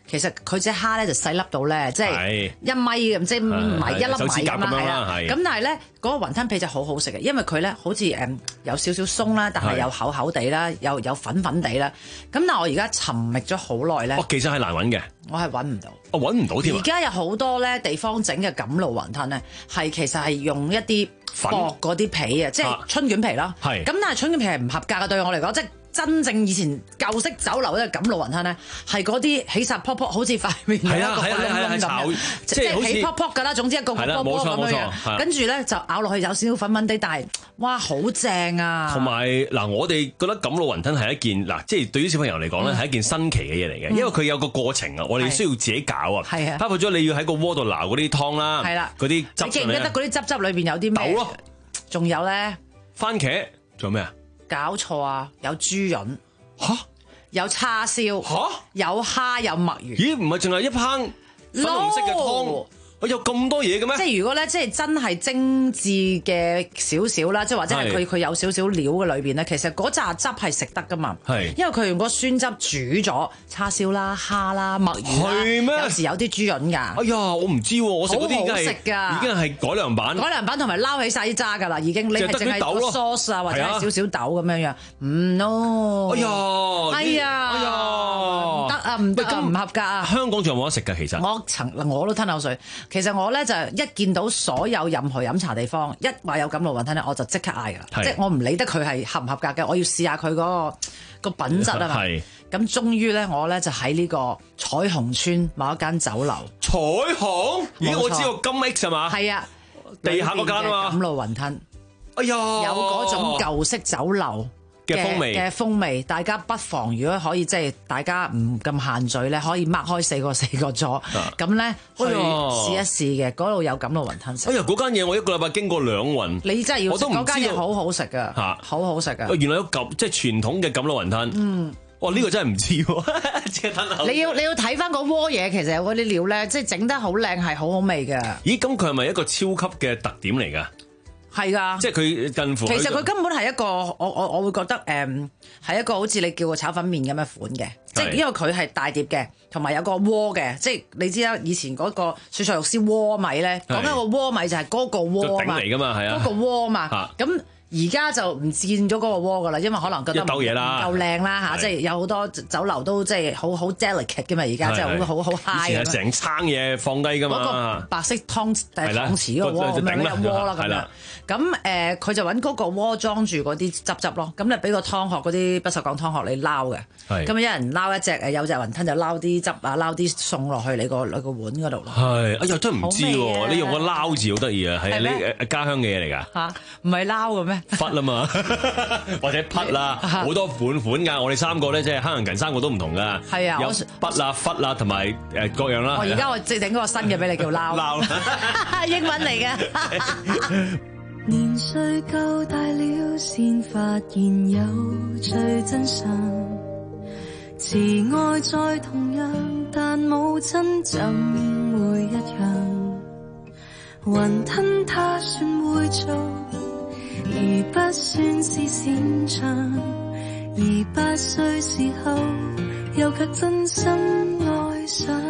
其實佢隻蝦咧就細粒到咧，即係一米咁，即係唔係一粒米咁啦，係啦。咁但係咧嗰個雲吞皮就好好食嘅，因為佢咧好似誒有少少鬆啦，但係又厚厚地啦，又有粉粉地啦。咁但係我而家尋覓咗好耐咧， 哦，其實係難揾嘅， 我係揾唔到， 我揾唔到添。 而家有好多咧地方整嘅錦鹵雲吞咧，係其實係用一啲薄嗰啲皮啊，即係春卷皮啦。係咁，但係春卷皮係唔合格嘅，對我嚟講，即係。真正以前舊式酒樓咧，錦鹵雲吞咧，係嗰啲起曬泡泡，好似塊面有一個窿窿咁樣，即係起泡泡㗎啦。總之一個個波波咁樣，跟住咧就咬落去有少少粉粉地，但係哇好正啊！ 同埋嗱，我哋覺得錦鹵雲吞係一件嗱，即係對於小朋友嚟講咧係一件新奇嘅嘢嚟嘅，因為佢有個過程啊，我哋需要自己搞啊，係啊，包括咗你要喺個鍋度撈嗰啲湯啦，係啦，嗰啲汁。你記唔記得嗰啲汁汁裏邊有啲咩？豆咯，仲有咧番茄，仲有咩啊？ 搞錯啊！有豬潤嚇，有叉燒嚇，有蝦有墨魚。咦？唔係淨係一烹粉紅色嘅湯，我有咁多嘢嘅咩？即係如果咧，即係真係精緻嘅少少啦，即係或者係佢佢有少少料嘅裏邊咧，其實嗰扎汁係食得噶嘛。係，因為佢用個酸汁煮咗叉燒啦、蝦啦、墨魚啦，係咩？有時有啲豬潤㗎。哎呀，我唔知喎，我食嗰啲已經係已經係改良版。改良版同埋撈起晒啲渣㗎啦，已經你係淨係個 sauce 啊，或者係少少豆咁樣樣。唔咯。哎呀，哎呀，哎呀，唔得啊，唔得啊，唔合格啊！香港仲有冇得食㗎？其實我曾我都吞口水。其實我咧就一見到所有任何飲茶地方一話有錦鹵雲吞咧，我就即刻嗌㗎啦，即係我唔理得佢係合唔合格嘅，我要試下佢嗰個個品質啊嘛。咁終於咧，我咧就喺呢個彩虹村某一間酒樓。彩虹？咦，我知道金 X 係嘛？係啊，地下嗰間啊嘛。錦鹵雲吞，哎呀，有嗰種舊式酒樓嘅風味嘅風味，大家不妨如果可以即係大家唔咁限聚咧，可以擘開四個四個座，咁咧去試一試嘅，嗰度有錦鹵雲吞食。哎呀，嗰間嘢我一個禮拜經過兩運，你真係要食嗰間嘢，好好食噶，好好食噶。原來有錦即係傳統嘅錦鹵雲吞。嗯，哇，呢個真係唔知喎，即係吞口。你要你要睇翻個鍋嘢，其實有嗰啲料咧，即係整得好靚，係好好味嘅。咦，咁佢係咪一個超級嘅特點嚟㗎？係㗎，即係佢近乎。其實佢根本係一個，我我我會覺得誒，係、嗯、一個好似你叫個炒粉麵咁嘅款嘅，即係因為佢係大碟嘅，同埋有個鍋嘅，即係你知啦，以前嗰個雪菜肉絲鍋米咧，講緊個鍋米就係嗰個鍋嘛，嚟㗎嘛，係啊，嗰個鍋嘛，咁。而家就唔見咗嗰個鍋噶啦，因為可能覺得唔夠靚啦嚇，即係有好多酒樓都即係好好 delicate 嘅嘛，而家即係好好好 high 嘅。成餐嘢放低噶嘛。嗰個白色湯誒湯匙嗰個鍋咁樣有鍋啦咁樣。咁誒佢就揾嗰個鍋裝住嗰啲汁汁咯，咁你俾個湯殼嗰啲不鏽鋼湯殼你撈嘅。咁一人撈一隻誒有隻雲吞就撈啲汁啊，撈啲餸落去你個你個碗嗰度咯。係，哎呀真係唔知喎，你用個撈字好得意啊，係啊，你誒家鄉嘅嘢嚟㗎。嚇，唔係撈嘅咩？忽啦嘛，或者匹啦，好多款款噶。我哋三個咧，即係黑人近三個都唔同噶。係啊，有筆啦、忽啦，同埋誒各樣啦。我而家我即整嗰個新嘅俾你叫撈撈，英文嚟嘅。年歲夠大了，先發現有最真相。慈愛再同樣，但母親怎會一樣？雲吞他算會做。而不算是擅長，而八歲時候又卻真心愛上，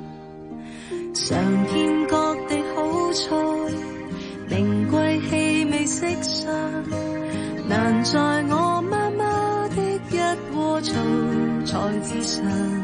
嘗遍各地好菜，名貴氣味色相，難在我媽媽的一鍋醋菜之上，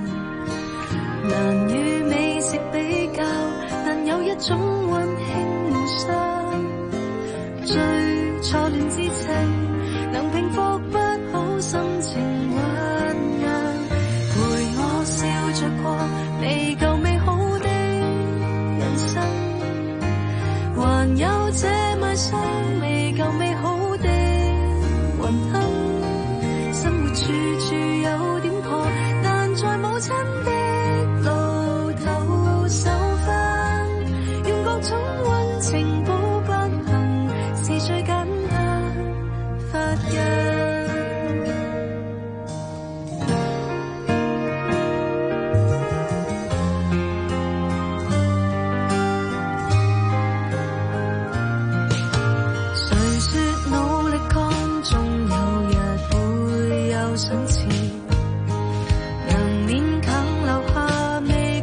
難與美食比較，但有一種溫馨無雙，最初戀之情，能平復不好心情醞釀，陪我笑着過未夠美好的人生，還有這賣相未夠美好的雲吞，生活處處有點破，但在母親的路頭受翻，用各種溫情補不幸，是最簡單發現。誰說努力幹，終有日會有賞賜，能勉強留下未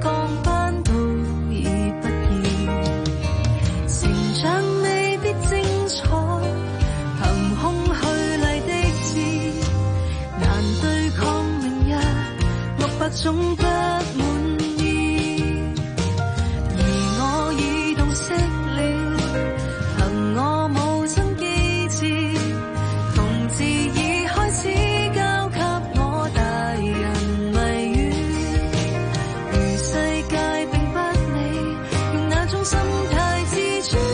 種不滿意，而我已洞悉了，憑我母親機智，同志已開始交給我大人迷語，如世界並不理，用那種心態自主。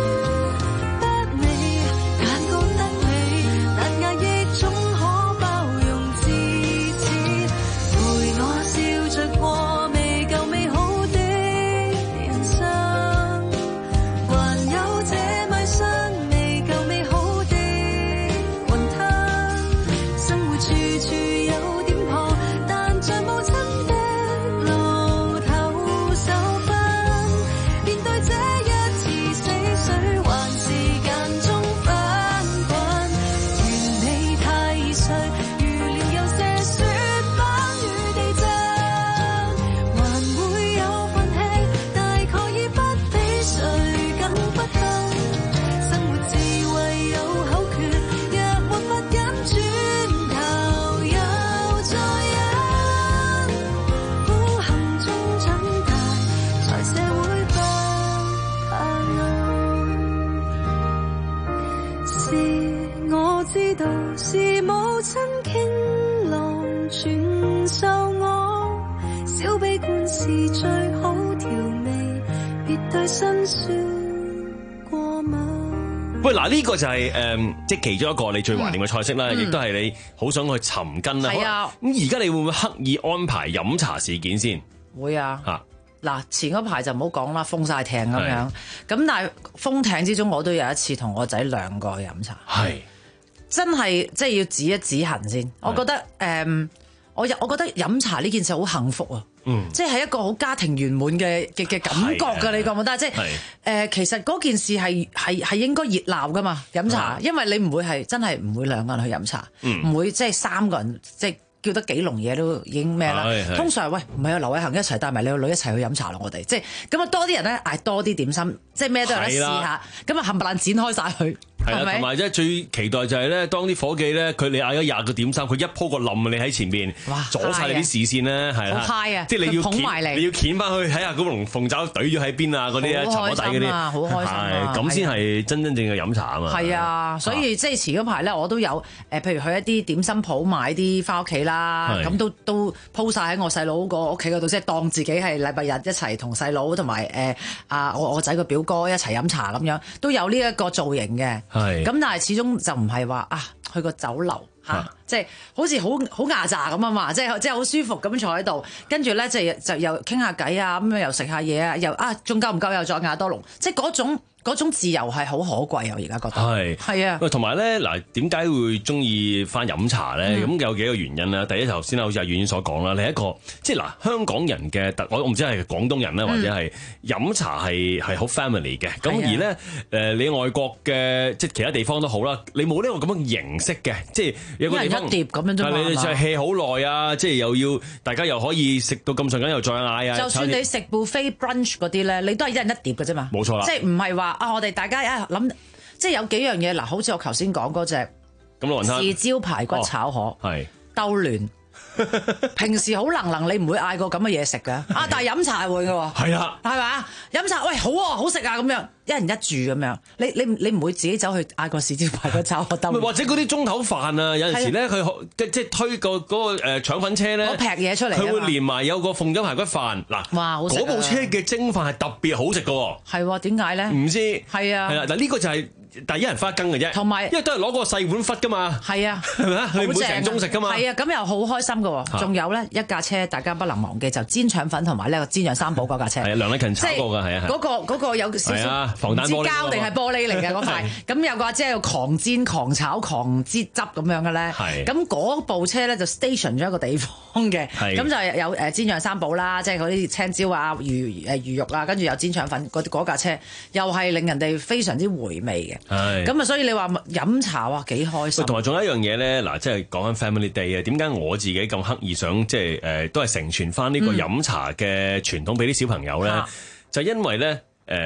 是母親傾囊傳授我，小悲觀是最好調味，別對辛酸過敏。 喂，嗱呢個就係、是、誒、呃，即係其中一個你最懷念嘅菜式啦，亦都係你好想去尋根啦。係啊，咁而家你會唔會刻意安排飲茶事件先？ 會啊。嚇！嗱，前嗰排就唔好講啦，封晒艇咁樣。咁但係封艇之中，我都有一次同我仔兩個飲茶。係。真係即係要指一指痕先，我覺得誒、嗯，我我覺得飲茶呢件事好幸福啊，嗯、即係一個好家庭圓滿嘅嘅嘅感覺㗎，你覺唔覺得？即係誒、呃，其實嗰件事係係係應該熱鬧㗎嘛，飲茶，因為你唔會係真係唔會兩個人去飲茶，唔、嗯、會即係三個人即係。叫得幾籠嘢都已經咩啦？通常喂唔係啊，劉偉恒一齊帶埋你個女一齊去飲茶咯，我哋即係咁啊，多啲人咧嗌多啲點心，即係咩都有得試下，咁啊冚唪唥展開晒佢，係咪？同埋即係最期待就係咧，當啲伙計咧，佢你嗌咗廿個點心，佢一鋪個冧你喺前面，阻晒你啲視線咧，係啦，好 high 啊！即係你要捧埋嚟，你要掀翻去睇下嗰龍鳳爪懟咗喺邊啊，嗰啲啊，沉咗底嗰啲，好開心啊！咁先係真真正嘅飲茶啊嘛！係啊，所以即係遲嗰排咧，我都有誒，譬如去一啲點心鋪買啲翻屋企啦。咁都都鋪晒喺我細佬個屋企嗰度，即係當自己係禮拜日一齊同細佬同埋誒啊我我仔個表哥一齊飲茶咁樣，都有呢一個造型嘅。係咁，但係始終就唔係話啊去個酒樓嚇，啊、即係好似好好牙咋咁啊嘛，即係即係好舒服咁坐喺度，跟住咧就就又傾下偈啊，咁樣又食下嘢啊，又啊仲夠唔夠又再嗌多籠，即係嗰種。嗰種自由係好可貴啊！我而家覺得係係啊，喂，同埋咧嗱，點解會中意翻飲茶咧？咁、嗯、有幾個原因啦。第一頭先好似阿遠所講啦，另一個即係嗱，香港人嘅特，我我唔知係廣東人咧，或者係飲茶係係好 family 嘅。咁、嗯、而咧誒、呃，你外國嘅即係其他地方都好啦，你冇呢個咁嘅形式嘅，即係有個地方一人一碟咁樣啫嘛。你就係 hea 好耐啊，即係又要大家又可以食到咁上緊，又再嗌啊。就算你食 buffet brunch 嗰啲咧，你都係一人一碟嘅啫嘛。冇錯啦，即係唔係話。啊！我哋大家啊諗，即係有幾樣嘢嗱，好似我頭先講嗰隻豉椒排骨炒河，係兜亂。平時好能能，你唔會嗌過咁嘅嘢食㗎。啊，但係飲茶會嘅喎。係啊，係嘛？飲茶喂好喎，好食啊咁樣，一人一注咁樣。你你你唔會自己走去嗌個豉椒排骨炒河兜。或者嗰啲中頭飯啊，有陣時咧佢即即推個嗰個誒腸粉車咧，我劈嘢出嚟，佢會連埋有個鳳爪排骨飯嗱。哇，好食啊！嗰部車嘅蒸飯係特別好食嘅喎。係喎，點解咧？唔知。係啊。係啦，嗱呢個就係。但一人分一羹嘅啫，同埋因為都係攞個細碗忽噶嘛，係啊，係咪啊？佢唔會成盅食噶嘛，係啊，咁又好開心嘅喎。仲有咧一架車，大家不能忘記就煎腸粉同埋呢個煎釀三寶嗰架車，係啊，梁禮勤炒過㗎，係啊，嗰個嗰個有少少防彈玻璃膠定係玻璃嚟嘅嗰塊，咁有個阿姐喺度狂煎、狂炒、狂擠汁咁樣嘅咧，係咁嗰部車咧就 station 咗一個地方嘅，咁就有誒煎釀三寶啦，即係嗰啲青椒啊、魚誒魚肉啊，跟住有煎腸粉嗰嗰架車，又係令人哋非常之回味嘅。係咁啊，所以你話飲茶哇幾開心。同埋仲有一樣嘢咧，嗱，即係講緊 Family Day 啊，點解我自己咁刻意想即係誒，都係承傳翻呢個飲茶嘅傳統俾啲小朋友咧？嗯、就因為咧誒，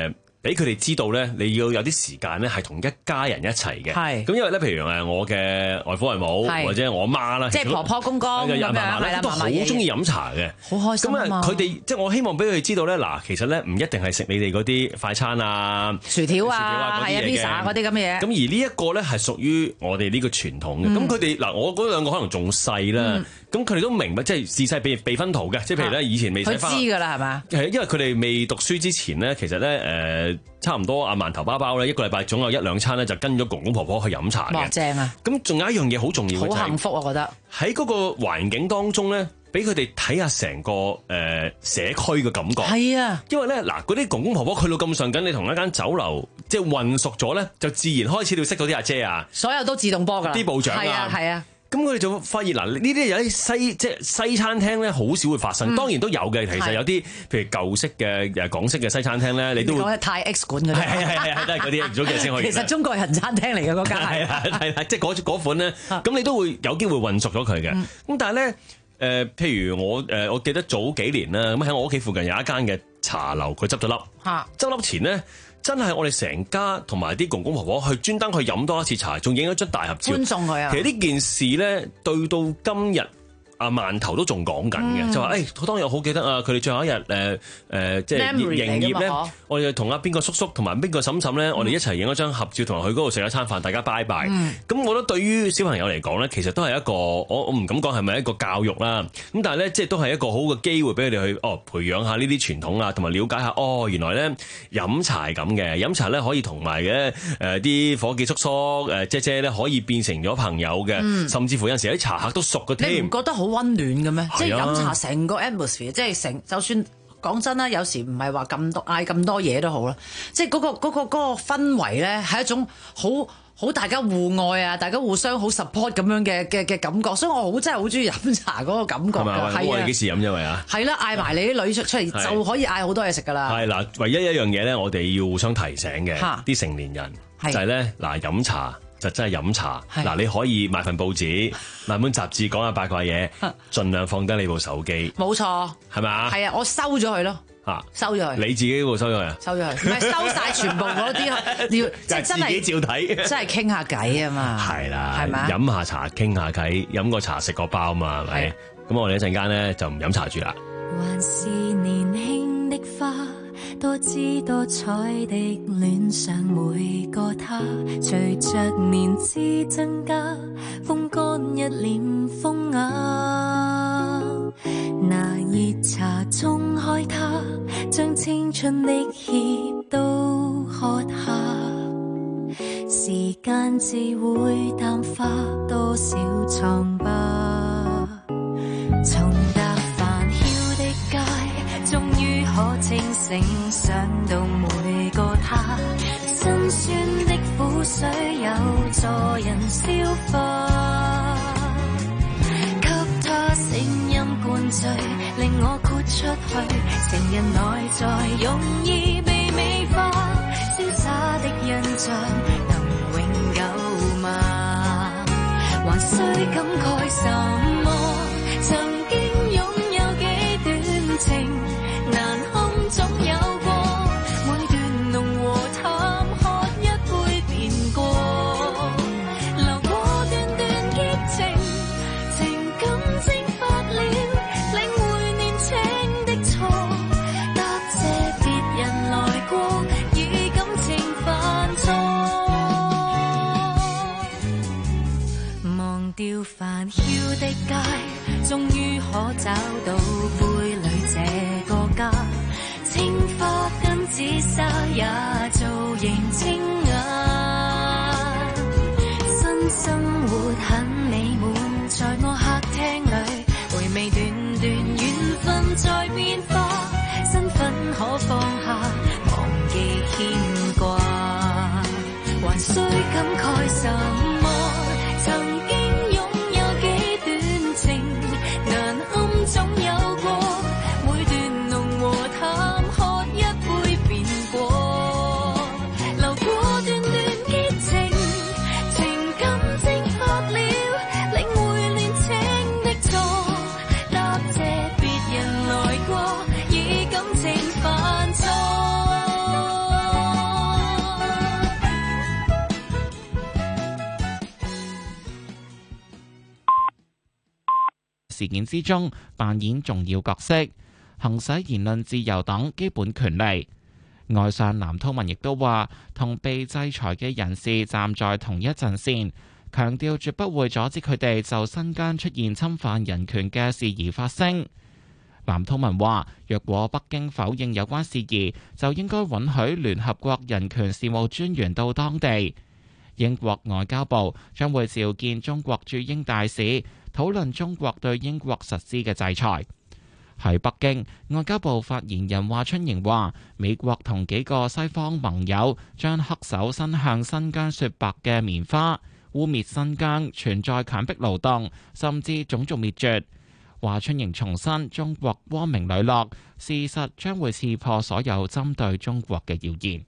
俾佢哋知道咧，你要有啲時間咧係同一家人一齊嘅。 係咁，因為咧，譬如誒我嘅外父外母或者我媽啦， 即係婆婆公公咁樣，係啦， 都好中意飲茶嘅， 好開心啊嘛。 咁啊，佢哋即係我希望俾佢哋知道咧，嗱，其實咧唔一定係食你哋嗰啲快餐啊、 薯條啊、係啊、pizza 嗰啲咁嘅嘢。 咁而呢一個咧係屬於我哋呢個傳統嘅。咁佢哋嗱，我嗰兩個可能仲細啦，咁佢哋都明白，即係自細被備薰陶嘅，即係譬如咧以前未使翻。 佢知㗎啦，係嘛？ 係因為佢哋未讀書之前咧，其實咧誒、呃、差唔多阿饅頭包包咧，一個禮拜總有一兩餐咧就跟咗公公婆婆去飲茶嘅。 哇，正啊！ 咁仲有一樣嘢好重要嘅， 好幸福啊！我覺得喺嗰個環境當中咧，俾佢哋睇下成個誒、呃、社區嘅感覺。係啊，因為咧嗱，嗰啲公公婆婆去到咁上緊，你同一間酒樓即係混熟咗咧，就自然開始要識到啲阿姐啊， 所有都自動波㗎啦， 啲部長啊， 係啊，係啊。 咁佢哋就發現嗱，呢啲有啲西即係西餐廳咧，好少會發生。嗯、當然都有嘅，其實有啲譬如舊式嘅誒港式嘅西餐廳咧，你都會講泰 X 館嗰啲，係係係都係嗰啲早期先可以。其實中國人餐廳嚟嘅嗰間係係係，即係嗰款咧，咁你都會有機會混熟咗佢嘅。咁、嗯、但係咧誒，譬如我誒，我記得早幾年啦，咁喺我屋企附近有一間嘅茶樓，佢執咗笠。嚇！執笠前咧。真係我哋成家同埋啲公公婆婆去專登去飲多一次茶，仲影咗張大合照。 歡送佢啊！ 其實呢件事咧，對到今日阿饅頭都仲講緊嘅，就話誒，我當日好記得啊！佢哋最後一日誒誒，即係營業咧，我哋同阿邊個叔叔同埋邊個嬸嬸咧，我哋一齊影咗張合照，同埋去嗰度食咗餐飯，大家拜拜。咁我覺得對於小朋友嚟講咧，其實都係一個我我唔敢講係咪一個教育啦。咁但係咧，即係都係一個好嘅機會俾佢哋去哦培養下呢啲傳統啊，同埋了解下哦，原來咧飲茶係咁嘅，飲茶咧可以同埋嘅誒啲伙計叔叔誒姐姐咧可以變成咗朋友嘅，甚至乎有陣時啲茶客都熟嘅添。 你唔覺得好溫暖嘅咩？即係飲茶成個 atmosphere，即係成就算講真啦，有時唔係話咁多嗌咁多嘢都好啦，即係嗰個嗰個嗰個氛圍咧係一種好好大家互愛啊，大家互相好 support 咁樣嘅嘅嘅感覺，所以我好真係好中意飲茶嗰個感覺㗎。係啊， 我哋幾時飲因為啊？ 係啦，嗌埋你啲女出出嚟就可以嗌好多嘢食㗎啦。係嗱，唯一一樣嘢咧，我哋要互相提醒嘅啲成年人就係咧嗱，飲茶。就真係飲茶嗱，你可以買份報紙、買本雜誌講下八卦嘢，盡量放低你部手機。冇錯，係咪啊？係啊，我收咗佢咯。嚇，收咗佢。你自己部收咗佢啊？收咗佢，唔係收晒全部嗰啲，要即係真係自己照睇，真係傾下偈啊嘛。係啦，係咪？飲下茶傾下偈，飲個茶食個包嘛，係咪？咁我哋一陣間咧就唔飲茶住啦。 還是年輕的花，多姿多彩的戀上每個他，隨着年資增加，風乾一臉風雅。拿熱茶沖開它，將青春的血都喝下，時間自會淡化多少瘡疤。從搭繁囂的街，終於可清醒想到每個他，辛酸的苦水有助人消化，給他聲音灌醉，令我豁出去，成人內在容易被美化，瀟灑的印象能永久嗎？還需感慨什麼？曾經擁有幾段情，難堪總有過，每段濃和淡，喝一杯便過，流過段段激情，情感蒸發了，領會年輕的錯，答謝別人來過，以感情犯錯，忘掉煩囂的街，終於可找到杯裏這個家，青花跟紫砂也造型清雅，新生活很美滿，在我客廳裏回味段段緣分在變化，身份可放下，忘記牽掛，還需感慨什麼？曾經擁有幾段情，難堪總有過，每段濃和淡，喝一杯便過，流過段段激情，情感蒸發了， 事件之中扮演重要角色，行使言論自由等基本權利。外相藍韜文亦都話，同被制裁嘅人士站在同一陣線，強調絕不會阻止佢哋就新疆出現侵犯人權嘅事宜發聲。藍韜文話，若果北京否認有關事宜，就應該允許聯合國人權事務專員到當地。英國外交部將會召見中國駐英大使，討論中國對英國實施嘅制裁。喺北京，外交部發言人華春瑩話，美國同幾個西方盟友將黑手伸向新疆雪白嘅棉花，污蔑新疆存在強迫勞動，甚至種族滅絕。華春瑩重申，中國光明磊落，事實將會刺破所有針對中國嘅謠言。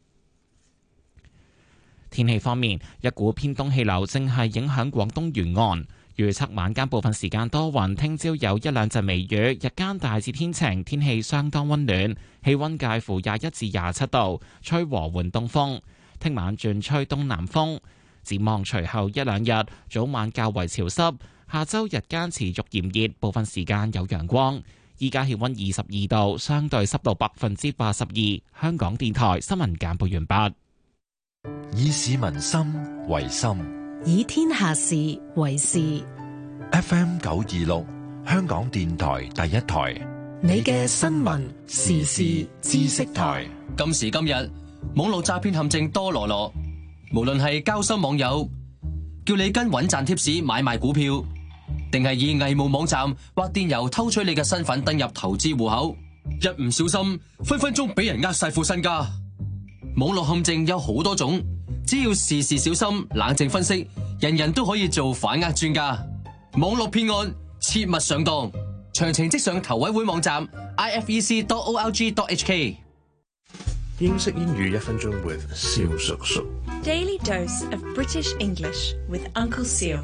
天氣方面，一股偏東氣流正係影響廣東沿岸，預測晚間部分時間多雲，聽朝有一兩陣微雨，日間大致天晴，天氣相當溫暖，氣溫介乎廿一至廿七度，吹和緩東風。聽晚轉吹東南風。展望隨後一兩日，早晚較為潮濕。下周日間持續炎熱，部分時間有陽光。依家氣溫二十二度，相對濕度百分之八十二。香港電台新聞簡報完畢。 以市民心為心， 以天下事為事。 F M 九二六，香港電台第一台， 你嘅新聞時事知識台。 今時今日，網絡詐騙陷阱多羅羅，無論係交心網友叫你跟穩賺貼士買賣股票，定係以偽冒網站或電郵偷取你嘅身份登入投資戶口，一唔小心分分鐘俾人呃晒副身家。網絡陷阱有好多種，只要事事小心，冷靜分析，人人都可以做反呃專家。網絡騙案切勿上當，詳情即上投委會網站 i f e c dot org dot h k。 英式英語一分鐘 with 蕭叔叔。 Daily dose of British English with Uncle Seal。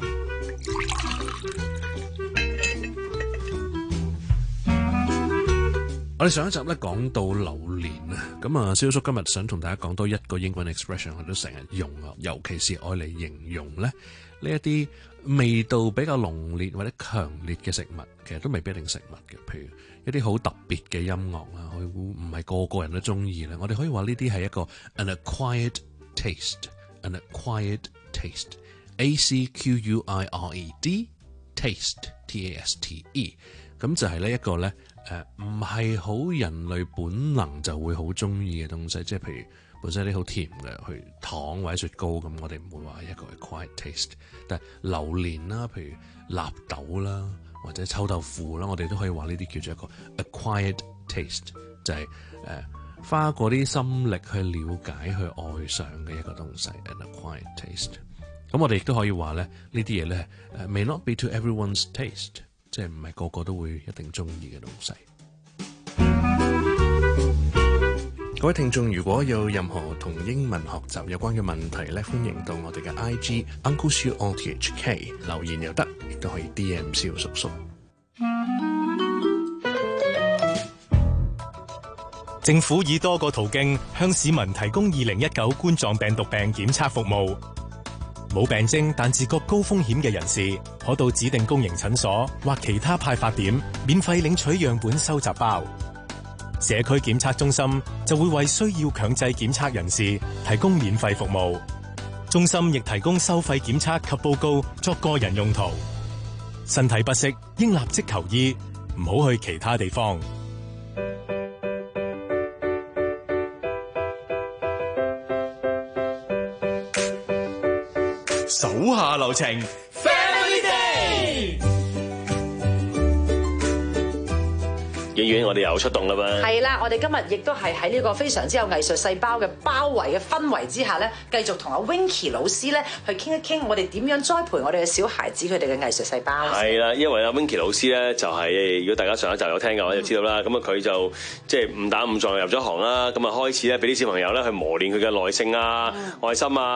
我哋上一集咧講到榴蓮啊，咁啊，蕭叔今日想同大家講多一個英文 expression， 我都成日用啊，尤其是愛嚟形容咧呢一啲味道比較濃烈或者強烈嘅食物，其實都未必一定食物嘅，譬如一啲好特別嘅音樂啊，佢唔係個個人都中意咧。我哋可以話呢啲係一個 an acquired taste，an acquired taste，A C Q U I R E D，taste T A S T E， 咁就係呢一個咧。誒唔係好人類本能就會好中意嘅東西，即係譬如本身啲好甜嘅，譬如糖或者雪糕咁，我哋唔會話一個係 acquired taste。但係榴蓮啦，譬如納豆啦，或者臭豆腐啦，我哋都可以話呢啲叫做一個 acquired taste，就係、是、誒、呃、花過啲心力去了解、去愛上嘅一個東西 ，an acquired taste。咁我哋亦都可以話咧，呢啲嘢咧誒 may not be to everyone's taste。即係唔係個個都會一定中意嘅東西。各位聽眾，如果有任何同英文學習有關嘅問題咧，歡迎到我哋嘅 I G Uncle Siu O T H K 留言又得，亦都可以 D M 蕭叔叔。 政府以多個途徑向市民提供二零一九冠狀病毒病檢測服務。冇病徵但自覺高風險嘅人士，可到指定公營診所或其他派發點免費領取樣本收集包。社區檢測中心就會為需要強制檢測人士提供免費服務。中心亦提供收費檢測及報告作個人用途。身體不適應立即求醫，唔好去其他地方。手下留情 ，Family Day。 影院我哋又出動啦噃。 係啦，我哋今日亦都係喺呢個非常之有藝術細胞嘅包圍嘅氛圍之下咧，繼續同阿 Winky 老師咧去傾一傾，我哋點樣栽培我哋嘅小孩子佢哋嘅藝術細胞。 係啦，因為阿 Winky 老師咧就係、是，如果大家上一集有聽嘅話就知道啦。咁啊佢就即係誤打誤撞入咗行啦，咁啊開始咧俾啲小朋友咧去磨練佢嘅耐性啊、愛心啊。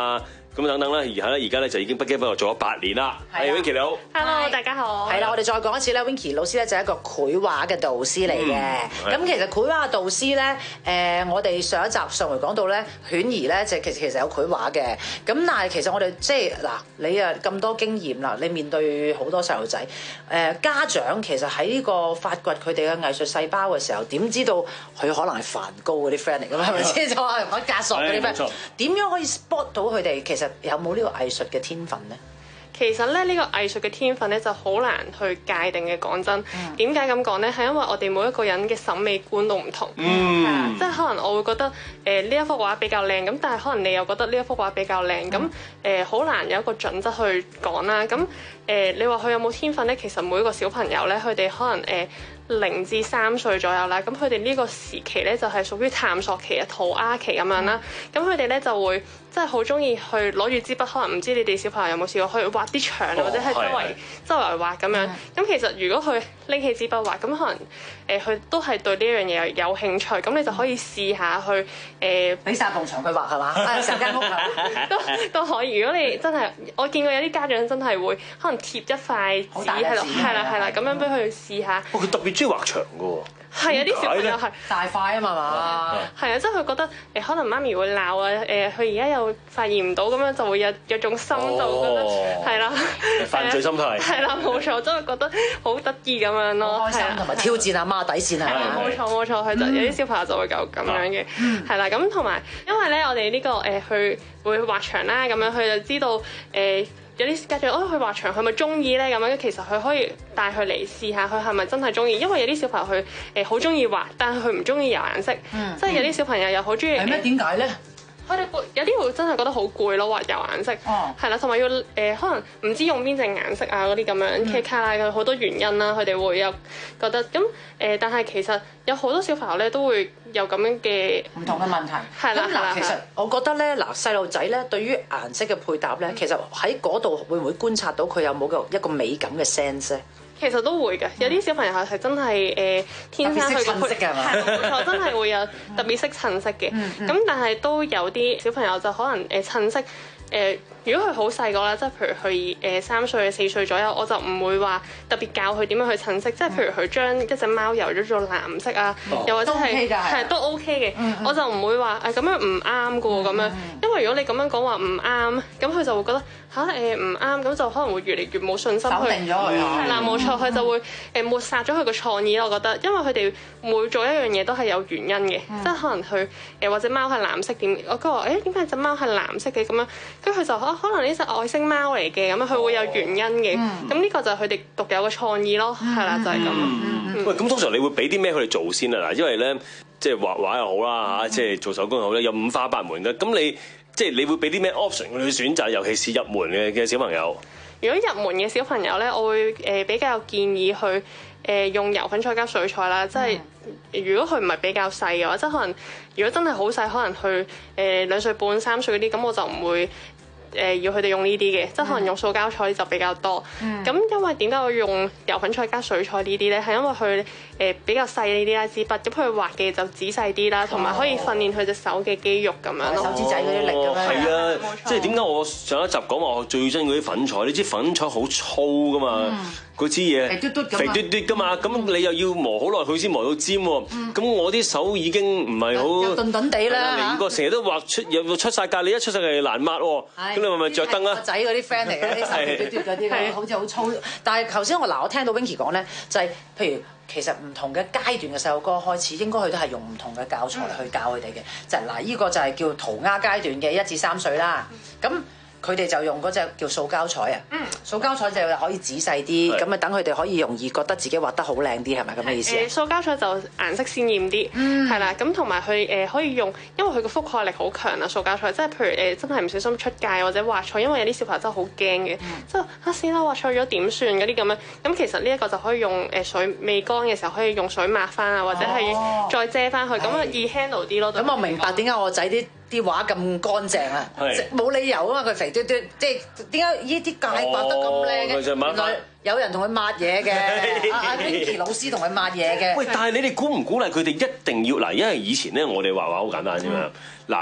咁等等啦，而係咧而家咧就已經不經不覺做咗八年啦。係 Winky 你好 ，Hello 大家好。 係啦，我哋再講一次咧 ，Winky 老師咧就係一個繪畫嘅導師嚟嘅。咁、嗯、其實繪畫嘅導師咧，誒、呃、我哋上一集上回講到咧，犬兒咧就其實其實有繪畫嘅。咁但係其實我哋即係嗱，你啊咁多經驗啦，你面對好多細路仔，誒、呃、家長其實喺呢個發掘佢哋嘅藝術細胞嘅時候，點知道佢可能係梵高嗰啲 friend 嚟㗎嘛？係咪先？就話講格索嗰啲 friend，點樣可以 spot 到佢哋其實有冇呢個藝術嘅天分咧？ 其實咧，呢個藝術嘅天分咧就好難去界定嘅。講真，點解咁講咧？係因為我哋每一個人嘅審美觀都唔同，係啦、嗯，即係可能我會覺得誒呢一幅畫比較靚，咁但係可能你又覺得呢一幅畫比較靚，咁誒好難有一個準則去講啦。咁誒、呃、你話佢有冇天分咧？其實每一個小朋友咧，佢哋可能誒。呃零至三歲左右啦，咁佢哋呢個時期咧就係屬於探索期啊、塗鴉期咁樣啦。咁佢哋咧就會真係好中意去攞住支筆，可能唔知你哋小朋友有冇試過去畫啲牆啊，或者係周圍周圍畫咁樣。咁其實如果佢拎起支筆畫，咁可能誒佢都係對呢樣嘢有興趣，咁你就可以試下去誒俾晒埲牆佢畫係嘛？啊成間屋都都可以。如果你真係，我見過有啲家長真係會可能貼一塊紙喺度，係啦係啦，咁樣俾佢試下。 佢特別中意畫牆㗎喎。 係啊，啲小朋友係大塊啊嘛嘛， 係啊，即係佢覺得誒可能媽咪會鬧啊，誒佢而家又發現唔到，咁樣就會有有種深度，覺得係啦， 犯罪心態係啦，冇錯，真係覺得好得意咁樣咯， 開心同埋挑戰阿媽底線係嘛， 冇錯冇錯，佢就有啲小朋友就會夠咁樣嘅，係啦，咁同埋因為咧我哋呢個誒去會畫牆啦，咁樣佢就知道誒。有啲家長哦，佢畫牆，佢咪中意咧咁樣？其實佢可以帶佢嚟試下，佢係咪真係中意？因為有啲小朋友佢誒好中意畫，但係佢唔中意油顏色，嗯、即係有啲小朋友又好中意。係咩？ 點解咧？ 佢哋有啲會真係覺得好攰咯，畫油顏色，係啦、哦，同埋要誒、呃、可能唔知用邊隻顏色啊嗰啲咁樣 K 卡啦，佢好多原因啦，佢哋會有覺得咁誒、呃，但係其實有好多小朋友咧都會有咁樣嘅唔同嘅問題。 係啦， 嗱，其實我覺得咧，嗱細路仔咧對於顏色嘅配搭咧，其實喺嗰度會唔會觀察到佢有冇個一個美感嘅 sense 咧？ 其實都會嘅，有啲小朋友係真係誒、呃、天生佢個配，係冇錯，真係會有特別識襯色嘅。咁、嗯嗯、但係都有啲小朋友就可能誒襯色誒。呃如果佢好細個啦，即係譬如佢誒三歲、四歲左右，我就唔會話特別教佢點樣去襯色。即係譬如佢將一隻貓油咗做藍色啊，哦、又或者係係都 OK 嘅，嗯嗯我就唔會話誒咁樣唔啱嘅喎咁樣。因為如果你咁樣講話唔啱，咁佢就會覺得嚇誒唔啱，咁、呃、就可能會越嚟越冇信心去。否定咗佢。係啦，冇錯，佢就會誒抹殺咗佢個創意咯。我覺得，因為佢哋每做一樣嘢都係有原因嘅，嗯、即係可能佢誒或者貓係藍色點，我佢話誒點解隻貓係藍色嘅咁樣，跟住佢就可能呢隻外星貓嚟嘅，咁樣佢會有原因嘅，咁呢、嗯、個就係佢哋獨有嘅創意咯，係啦、嗯，就係、是、咁。嗯嗯、喂，咁通常你會俾啲咩佢哋做先啊？嗱，因為咧，即係畫畫又好啦嚇，即係、嗯、做手工又好咧，有五花八門嘅。咁你即係、就是、你會俾啲咩 option 佢去選擇？尤其是入門嘅嘅小朋友。如果入門嘅小朋友咧，我會誒比較建議去誒用油粉彩加水彩啦，即係、嗯、如果佢唔係比較細嘅話，即係可能如果真係好細，可能去誒兩歲半、三歲嗰啲，咁我就唔會。誒要佢哋用呢啲嘅，即係可能用塑膠彩就比較多。咁、嗯、因為點解我用油粉彩加水彩呢啲咧？係因為佢誒比較細呢啲啦支筆，咁佢畫嘅就仔細啲啦，同埋可以訓練佢隻手嘅肌肉咁樣咯。手指仔嗰啲力咁樣。係啊， 即係點解我上一集講話我最憎嗰啲粉彩？你知粉彩好粗噶嘛？嗰支嘢肥嘟嘟肥嘟嘟噶嘛？咁你又要磨好耐佢先磨到尖喎。咁我啲手已經唔係好頓頓地啦。 你個成日都畫出又出晒格，你一出世係難抹喎。咁你咪咪着燈啊！ 個仔嗰啲 friend 嚟嘅，啲手嘟嘟嗰啲，好似好粗。但係頭先我嗱，我聽到 Winky 講咧，就係譬如其實唔同嘅階段嘅細路哥開始，應該佢都係用唔同嘅教材去教佢哋嘅。就係嗱，依個就係叫塗鴉階段嘅一至三歲啦。咁佢哋就用嗰隻叫塑膠彩啊，嗯、塑膠彩就可以仔細啲，咁啊等佢哋可以容易覺得自己畫得好靚啲，係咪咁嘅意思？誒，塑膠彩就顏色鮮豔啲，係啦、嗯，咁同埋佢誒可以用，因為佢個覆蓋力好強啊，塑膠彩，即係譬如誒真係唔小心出界或者畫錯，因為有啲小朋友真係好驚嘅，即係嚇死啦畫錯咗點算嗰啲咁樣，咁其實呢一個就可以用誒水未乾嘅時候可以用水抹翻啊，或者係再遮翻佢，咁啊易 handle 啲咯。咁我明白點解我仔啲啲畫咁乾淨啊，冇理由啊嘛，佢肥嘟嘟，即係點解呢啲界畫得咁靚嘅？原來有人同佢抹嘢嘅，阿 Winky 老師同佢抹嘢嘅。喂，但係你哋鼓唔鼓勵佢哋一定要嗱？因為以前咧我哋畫畫好簡單啫嘛。嗱、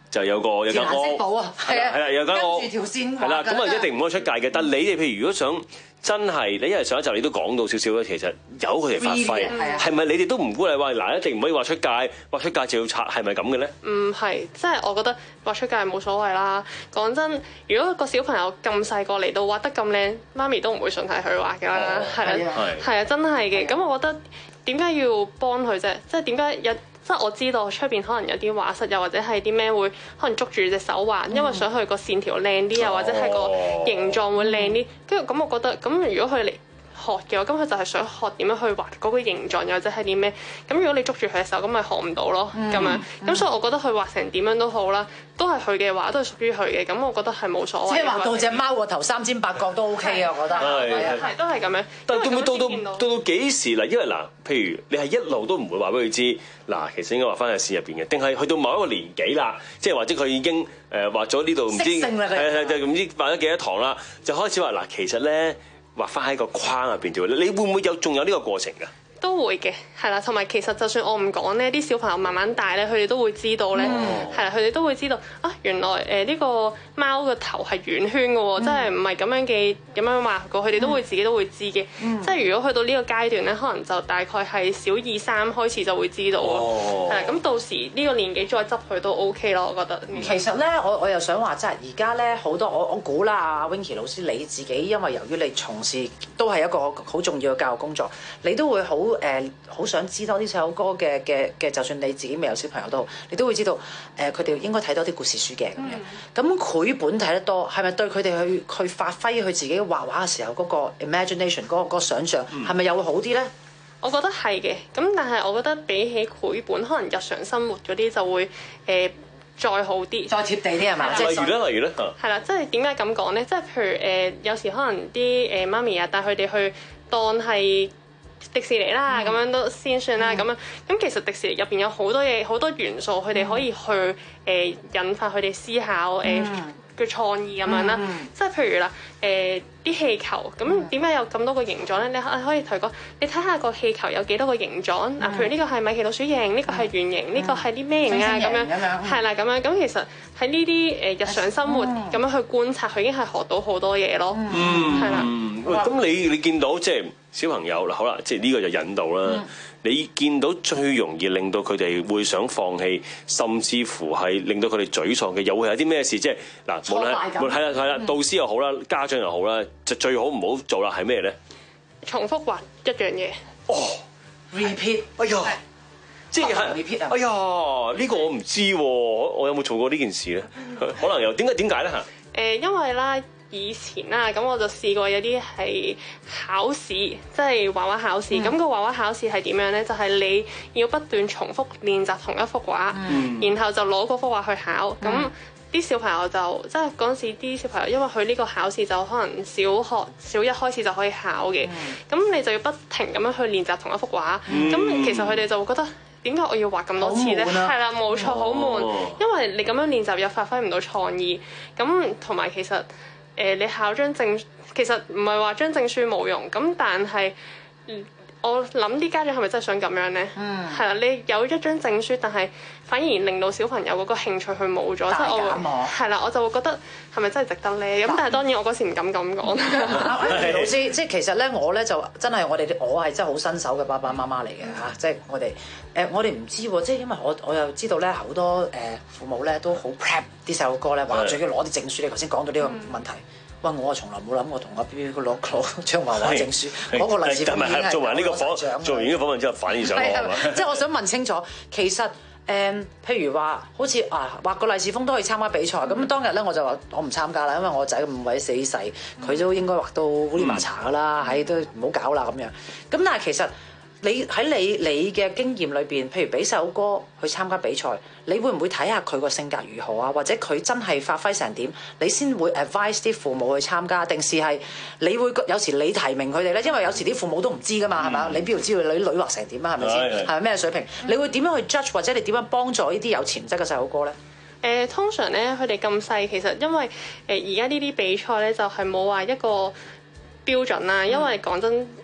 就有個有間屋， 寶啊，係啊， 係啦，有間屋， 跟住條線係啦，咁啊一定唔可以出界嘅。但係你哋譬如如果想真係，你因為上一集你都講到少少咧，其實由佢哋發揮，係咪你哋都唔鼓勵話嗱一定唔可以話出界，話出界就要拆，係咪咁嘅咧？ 唔係，即係我覺得畫出界冇所謂啦。講真，如果個小朋友咁細個嚟到畫得咁靚，媽咪都唔會信係佢畫㗎啦，係啊，係啊，真係嘅。咁我覺得點解要幫佢啫？即係點解有？即係我知道出邊可能有啲畫室，又或者係啲咩會可能捉住隻手畫，因為想佢個線條靚啲，又或者係個形狀會靚啲。跟住咁，我覺得咁如果佢嚟學嘅話，咁佢就係想學點樣去畫嗰個形狀，又或者係啲咩。咁如果你捉住佢嘅手，咁咪學唔到咯。咁樣咁，所以我覺得佢畫成點樣都好啦，都係佢嘅畫，都係屬於佢嘅。咁我覺得係冇所謂。 即係畫到隻貓個頭三尖八角都 OK 啊，我覺得係係都係咁樣。 但係會唔會到到到到幾時啦？因為嗱，譬如你係一路都唔會話俾佢知，嗱，其實應該畫翻喺線入邊嘅，定係去到某一個年紀啦，即係或者佢已經誒畫咗呢度唔知係係就唔知畫咗幾多堂啦，就開始話嗱，其實咧。畫翻喺個框入邊啫，你會唔會有仲有呢個過程㗎？ 都會嘅，係啦，同埋其實就算我唔講呢，啲小朋友慢慢大咧，佢哋都會知道咧，係啦、嗯，佢哋都會知道啊，原來誒呢個貓個頭係圓圈嘅喎，即係唔係咁樣嘅咁樣畫過，佢哋都會自己都會知嘅。嗯、即係如果去到呢個階段咧，可能就大概係小二三開始就會知道咯。係啦、哦，咁到時呢個年紀再執佢都 OK 咯，我覺得。 其實咧，我我又想話，即係而家咧好多我我估啦，阿 Winky 老師你自己，因為由於你從事都係一個好重要嘅教育工作，你都會好。誒好、呃、想知多啲細路哥嘅嘅嘅，就算你自己未有小朋友都好，你都會知道誒佢哋應該睇多啲故事書嘅咁樣。咁繪本睇得多，係咪對佢哋去去發揮佢自己畫畫嘅時候嗰個 imagination 嗰個嗰個想像，係咪又會好啲咧？ 我覺得係嘅，咁但係我覺得比起繪本，可能日常生活嗰啲就會誒、呃、再好啲， 再貼地啲係嘛？ 即係例如咧，例如咧， 係啦，即係點解咁講咧？即係譬如誒、呃，有時可能啲誒媽咪啊帶佢哋去當係迪士尼啦，咁、嗯、樣都先算啦。咁、嗯、樣咁其實迪士尼入邊有好多嘢，好多元素，佢哋可以去誒、呃、引發佢哋思考誒嘅、呃、創意咁樣啦。嗯、即係譬如啦，誒、呃、啲氣球，咁點解有咁多個形狀咧？你可可以同佢講，你睇下個氣球有幾多個形狀？嗱、嗯，譬如呢個係米奇老鼠形，呢、這個係圓形，呢、嗯、個係啲咩形啊？咁樣係啦，咁樣咁其實喺呢啲誒日常生活咁樣去觀察，佢已經係學到好多嘢咯。嗯，係啦。 喂，咁你你見到即係小朋友嗱，好啦，即係呢個就引導啦。嗯、你見到最容易令到佢哋會想放棄，甚至乎係令到佢哋沮喪嘅，又會有啲咩事？即係嗱，無論係係啦係啦，導師又好啦，家長又好啦，就最好唔好做啦。係咩咧？重複畫一樣嘢。哦 ，repeat。 哎呀，即係 repeat 啊！哎呀，呢、呢個我唔知喎，我有冇做過呢件事咧？可能又點解點解咧嚇？誒， 因為啦。以前啦，咁我就試過有啲係考試，即係畫畫考試。咁、嗯、個畫畫考試係點樣咧？就係、是、你要不斷重複練習同一幅畫，嗯、然後就攞嗰幅畫去考。咁啲、嗯、小朋友就即係嗰陣時啲小朋友，因為佢呢個考試就可能小學小一開始就可以考嘅。咁、嗯、你就要不停咁樣去練習同一幅畫。咁、嗯、其實佢哋就會覺得點解我要畫咁多次咧？係啦，冇錯，好悶。哦、因為你咁樣練習又發揮唔到創意。咁同埋其實。誒、呃，你考張證，其實唔係話張證書冇用，咁但係，我諗啲家長係咪真係想咁樣咧？嗯，係啦，你有一張證書，但係反而令到小朋友嗰個興趣去冇咗，即係我係啦，我就會覺得係咪真係值得咧？咁但係當然我嗰時唔敢咁講。 老師，即係其實咧，我咧就真係我哋我係真係好新手嘅爸爸媽媽嚟嘅嚇，即係我哋誒我哋唔知喎，即係因為我我又知道咧好多誒父母咧都好 prep 啲細路哥咧，話最緊要攞啲證書。你頭先講到呢個問題。喂，我啊從來冇諗過同阿 B B 攞攞張畫畫證書，嗰個利是封已經係做完呢個訪做完呢個訪問之後，反而想攞係嘛？即係我想問清楚，其實誒、嗯，譬如話好似啊畫個利是封都可以參加比賽，咁、嗯、當日咧我就話我唔參加啦，因為我仔咁鬼死細，佢都應該畫到烏哩麻茶噶啦，喺、嗯、都唔好搞啦咁樣。咁但係其實你喺你你嘅經驗裏邊，譬如俾細路哥去參加比賽，你會唔會睇下佢個性格如何啊？或者佢真係發揮成點，你先會 advise 啲父母去參加，定是係你會有時你提名佢哋咧？因為有時啲父母都唔知噶嘛，係咪、嗯？你邊度知道你女畫成點啊？係咪先？係咪咩水平？嗯、你會點樣去 judge 或者你點樣幫助呢啲有潛質嘅細路哥咧？ 誒、呃，通常咧佢哋咁細，其實因為誒而家呢啲比賽咧就係冇話一個標準啦，因為講真，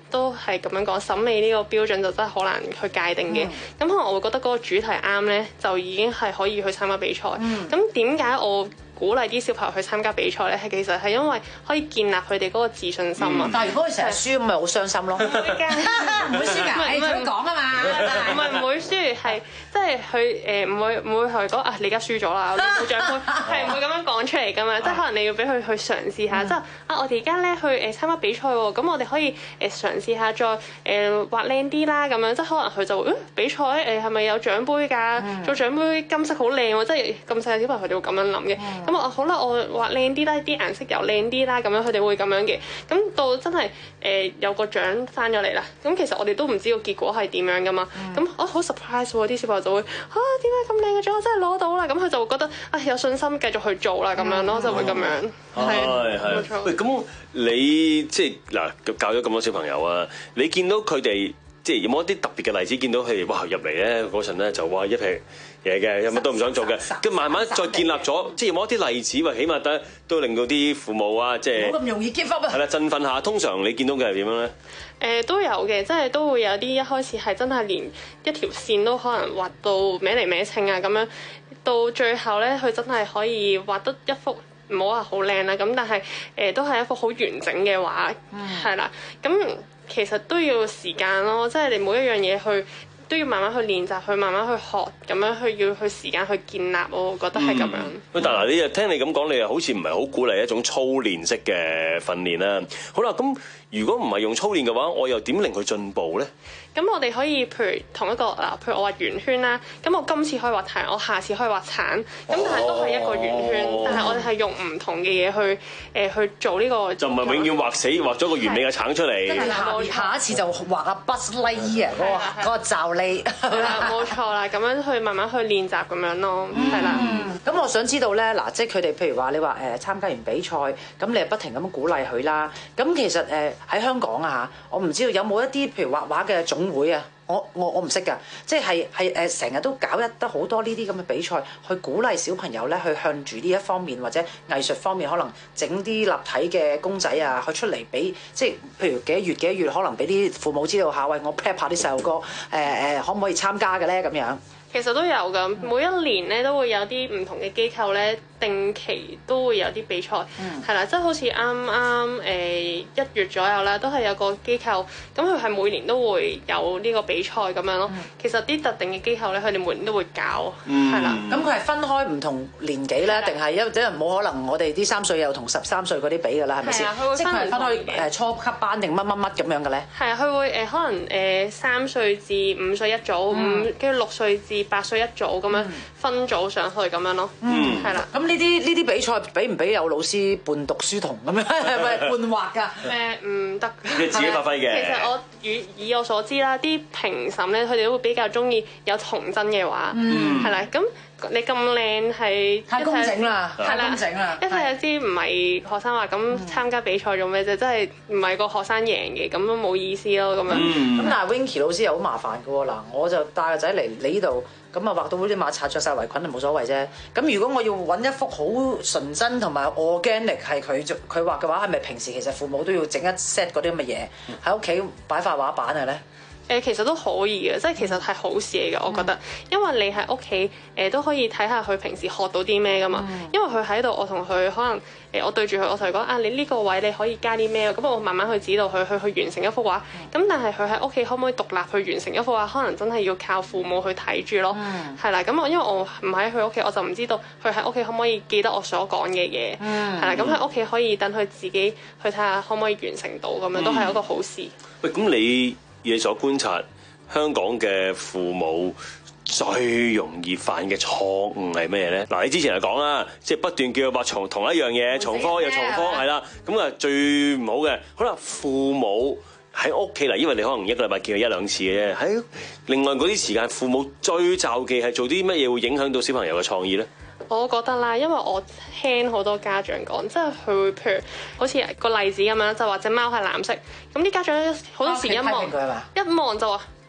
都係咁樣講，審美呢個標準就真係好難去界定嘅。咁、嗯、可能我會覺得嗰個主題啱咧，就已經係可以去參加比賽。咁點解我鼓勵啲小朋友去參加比賽咧？係其實係因為可以建立佢哋嗰個自信心啊、嗯。 但係如果佢成日輸咁，咪好傷心咯。唔會㗎，唔會輸㗎，你咁講啊嘛。 唔係唔會輸，係即係佢誒唔會唔會同佢講啊，你而家輸咗啦，你冇獎杯，係唔會咁樣講出嚟㗎嘛。即係可能你要俾佢去嘗試下，即係啊，我哋而家咧去誒參加比賽喎，咁我哋可以誒嘗試下再誒畫靚啲啦，咁樣即係可能佢就會誒比賽誒係咪有獎杯㗎？做獎杯金色好靚喎，即係咁細嘅小朋友佢哋會咁樣諗嘅。咁我好啦，我畫靚啲啦，啲顏色又靚啲啦，咁樣佢哋會咁樣嘅。咁到真係誒、呃、有個獎翻咗嚟啦。咁其實我哋都唔知個結果係點樣噶嘛。咁我好 surprise 喎，啲小朋友就會啊點解咁靚嘅獎我真係攞到啦？咁佢就會覺得啊有信心繼續去做啦，咁樣咯，就會咁樣。係係冇錯。喂， 咁你即係嗱教咗咁多小朋友啊，你見到佢哋即係有冇一啲特別嘅例子？見到佢哋哇入嚟咧嗰陣咧就哇一撇嘢嘅，有乜都唔想做嘅，跟慢慢再建立咗，即係有冇一啲例子，或起碼得都令到啲父母啊，即係冇咁容易 give up 啊。 係啦，振奮下。通常你見到嘅係點樣咧？誒、 呃、都有嘅，即係都會有啲一開始係真係連一條線都可能畫到歪嚟歪稱啊咁樣，到最後咧佢真係可以畫得一幅唔好話好靚啦，咁但係誒、呃、都係一幅好完整嘅畫，係啦、嗯，咁其實都要時間咯，即係你每一樣嘢去。都要慢慢去練習，去慢慢去學，咁樣去要去時間去建立，我覺得係咁樣。 喂、嗯，但係你又聽你咁講，你又好似唔係好鼓勵一種操練式嘅訓練啦。好啦，咁如果唔係用操練嘅話，我又點令佢進步咧？ 咁我哋可以譬如同一個嗱，譬如我畫圓圈啦，咁我今次可以畫太陽，我下次可以畫橙，咁但係都係一個圓圈，哦、但係我哋係用唔同嘅嘢去誒、呃、去做呢、這個。就唔係永遠畫死畫咗個完美嘅橙出嚟。真係下下一次就畫阿 Buzz Lightyear 嗰個嗰個罩呢。 係啦，冇錯啦，咁樣去慢慢去練習咁樣咯，係啦。 咁、嗯、我想知道咧，嗱，即係佢哋譬如話你話誒參加完比賽，咁你係不停咁鼓勵佢啦。咁其實誒喺香港啊嚇，我唔知道有冇一啲譬如畫畫嘅總會啊，我我我唔識㗎，即係係誒成日都搞一得好多呢啲咁嘅比賽，去鼓勵小朋友咧去向住呢一方面或者藝術方面，可能整啲立體嘅公仔啊，去出嚟俾即係譬如幾多月幾多月，可能俾啲父母知道下，喂，我 prep 下啲細路哥誒誒、呃，可唔可以參加嘅咧咁樣？ 其實都有㗎，每一年咧都會有啲唔同嘅機構咧，定期都會有啲比賽，係啦、嗯，即係好似啱啱誒一月左右啦，都係有個機構，咁佢係每年都會有呢個比賽咁樣咯。嗯、其實啲特定嘅機構咧，佢哋每年都會搞，係啦、嗯。咁佢係分開唔同年紀咧，定係因為冇可能我哋啲三歲又同十三歲嗰啲比㗎啦，係咪先？即係佢係分開誒初級班定乜乜乜咁樣嘅咧？係啊，佢會誒可能誒三歲至五歲一組，五跟住六歲至八歲一組咁樣分組上去咁樣咯，係啦、嗯。咁呢啲呢啲比賽俾唔俾有老師伴讀書童咁樣，係咪伴畫㗎？誒唔得， 你自己發揮嘅。 其實我以以我所知啦，啲評審咧，佢哋都會比較中意有童真嘅畫，係啦、嗯。咁你咁靚係太工整啦，太工整啦， 一睇就知唔係學生畫，咁參加比賽做咩啫？真係唔係個學生贏嘅，咁都冇意思咯。咁樣。咁、 嗯、但係 Winky 老師又好麻煩㗎喎，嗱，我就帶個仔嚟你呢度。咁啊畫到好似馬擦着晒圍裙就冇所謂啫。咁如果我要揾一幅好純真同埋 organic 係佢做佢畫嘅話，係咪平時其實父母都要整一 set 嗰啲咁嘅嘢喺屋企擺塊畫板嘅咧？ 誒其實都可以嘅，即係其實係好事嚟嘅，我覺得，因為你喺屋企誒都可以睇下佢平時學到啲咩噶嘛。嗯、因為佢喺度，我同佢可能誒我對住佢，我同佢講啊，你呢個位你可以加啲咩？咁我慢慢去指導佢去去完成一幅畫。咁、嗯、但係佢喺屋企可唔可以獨立去完成一幅畫？可能真係要靠父母去睇住咯。係啦、嗯，咁我因為我唔喺佢屋企，我就唔知道佢喺屋企可唔可以記得我所講嘅嘢。係啦、嗯，咁喺屋企可以等佢自己去睇下可唔可以完成到，咁樣都係一個好事。喂、嗯， 咁你？你所觀察香港嘅父母最容易犯嘅錯誤係咩咧？嗱，你之前就講啦，即係不斷叫佢畫重同一樣嘢，重科又重科，係啦，咁啊最唔好嘅。好啦，父母喺屋企嚟，因為你可能一個禮拜見佢一兩次嘅啫。喺另外嗰啲時間，父母最就忌係做啲乜嘢會影響到小朋友嘅創意咧？ 我覺得啦，因為我聽好多家長講，即係佢會譬如好似個例子咁樣，就話隻貓係藍色，咁啲家長好多時一望一望就話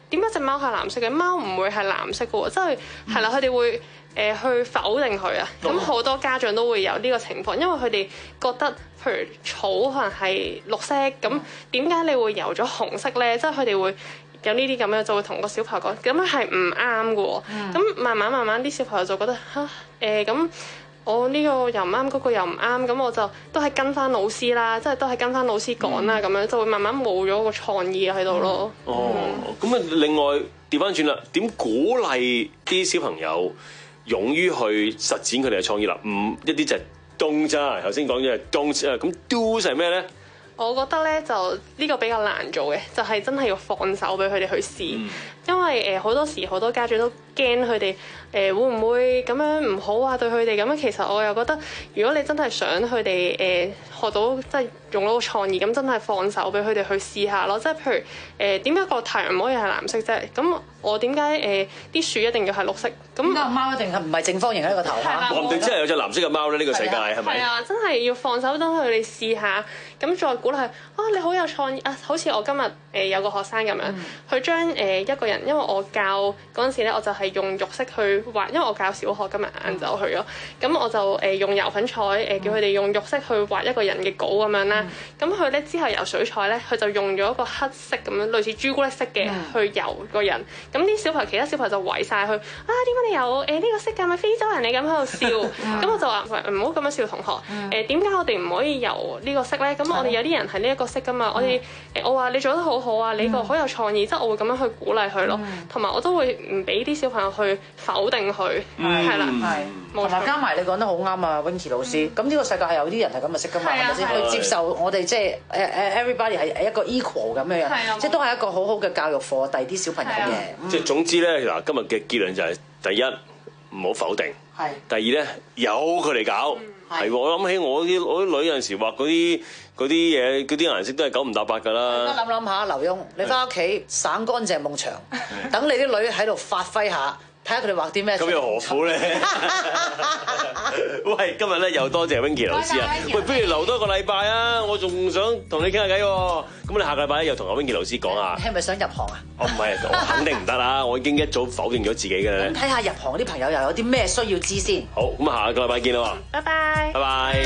點解隻貓係藍色嘅？貓唔會係藍色嘅喎，即係係啦，佢哋會誒去否定佢啊。咁好多家長都會有呢個情況，因為佢哋覺得譬如草可能係綠色，咁點解你會油咗紅色咧？即係佢哋會有呢啲咁樣，就會同個小朋友講，咁樣係唔啱嘅喎。咁、嗯、慢慢慢慢啲小朋友就覺得嚇誒咁。我呢個又唔啱，嗰個又唔啱，咁我就都係跟翻老師啦，即係都係跟翻老師講啦，咁、嗯、樣就會慢慢冇咗個創意喺度咯。 哦，咁啊，另外調翻轉啦，點鼓勵啲小朋友勇於去實踐佢哋嘅創意啦？唔一啲就係 don't 咋，頭先講咗係 don't 啊，咁 do 係咩咧？ 我覺得咧就呢個比較難做嘅，就係、是、真係要放手俾佢哋去試，嗯、因為誒好、呃、多時好多家長都驚佢哋誒會唔會咁樣唔好啊對佢哋咁樣。其實我又覺得，如果你真係想佢哋誒學到即係用到個創意，咁真係放手俾佢哋去試下咯。即係譬如誒點解個太陽唔可以係藍色啫？咁我點解誒啲樹一定要係綠色？咁個貓一定係唔係正方形喺個頭嚇？ 我唔定真係有隻藍色嘅貓咧，呢、呢個世界係咪？係啊， 真係要放手等佢哋試下，咁再鼓勵佢啊！你好有創意啊！好似我今日誒、呃、有個學生咁樣，佢、嗯、將誒、呃、一個人，因為我教嗰陣時咧，我就係用肉色去畫，因為我教小學今日晏晝去咗，咁、嗯、我就誒、呃、用油粉彩誒、呃、叫佢哋用肉色去畫一個人嘅稿咁樣啦。咁佢咧之後由水彩咧，佢就用咗一個黑色咁樣類似朱古力色嘅去油個人。咁啲小朋友其他小朋友就圍晒佢啊！點解你有誒呢、呃這個色㗎？咪非洲人嚟咁喺度笑。咁我就話唔好咁樣笑同學。誒點解我哋唔可以油呢個色咧？咁我哋有啲人係呢一個色㗎嘛。我哋誒我話你做得好好啊！你個好有創意，即係我會咁樣去鼓勵佢咯。同埋我都會唔俾啲小朋友去否定佢，係啦，係。 同埋加埋你講得好啱啊，Winky 老師。咁呢個世界係有啲人係咁嘅色㗎嘛，係咪先？去接受我哋即係誒誒 everybody 係一個 equal 咁樣樣，即係都係一個好好嘅教育課，遞啲小朋友嘅。 即係總之咧，嗱今日嘅結論就係第一唔好否定，係。第二咧由佢嚟搞，係喎。我諗起我啲我啲女有陣時畫嗰啲嗰啲嘢，嗰啲顏色都係九唔搭八㗎啦。 諗諗下，劉墉，你翻屋企省乾淨夢牆，等你啲女喺度發揮下。睇下佢哋畫啲咩？ 咁又何苦咧？喂，今日咧又多謝 Winky 老師啊！喂，不如留多個禮拜啊！我仲想同你傾下偈喎。咁你下個禮拜咧又同阿 Winky 老師講下。 你係咪想入行啊？ 我唔係，我肯定唔得啦！我已經一早否定咗自己嘅咧。 咁睇下入行嗰啲朋友又有啲咩需要知先。 好，咁啊下個禮拜見啦喎！ 拜拜。 拜拜。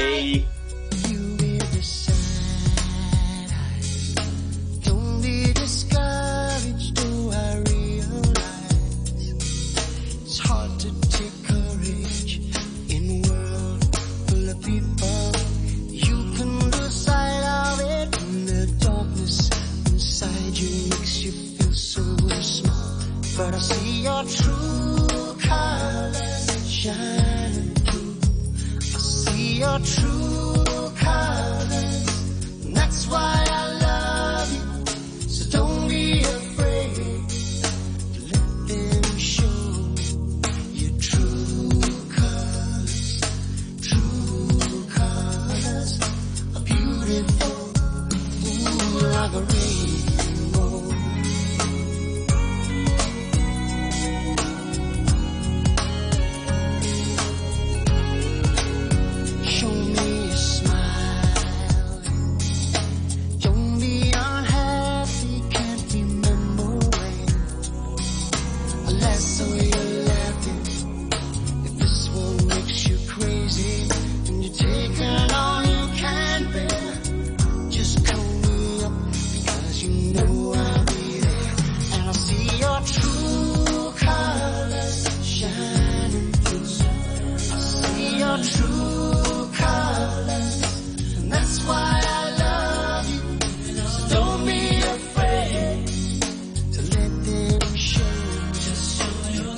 But I see your true colors shining through. I see your true colors, and that's why I love you. So don't be afraid to let them show your true colors. True colors are beautiful, ooh, like a rainbow. Just show your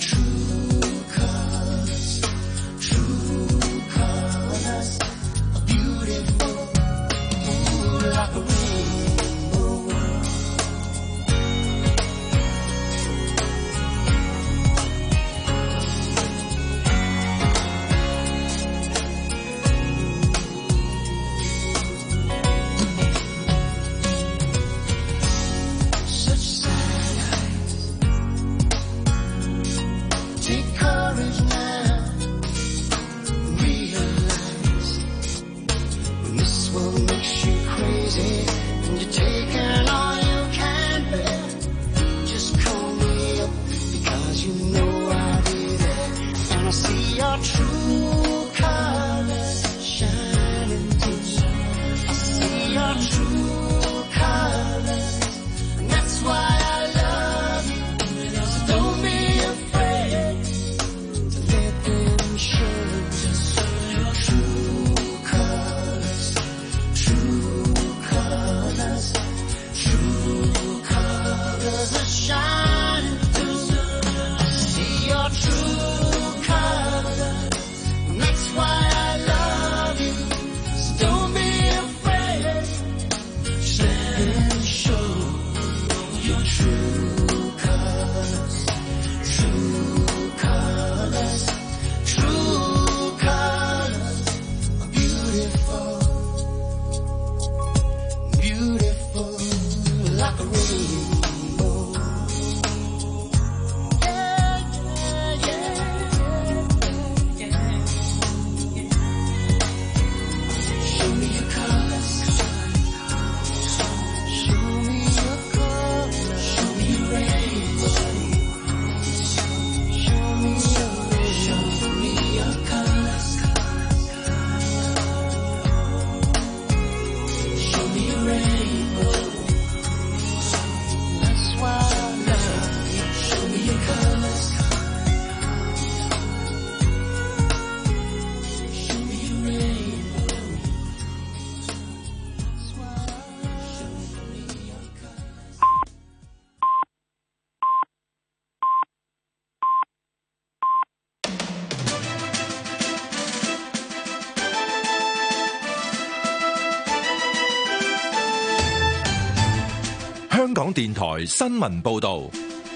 港電台新聞報道。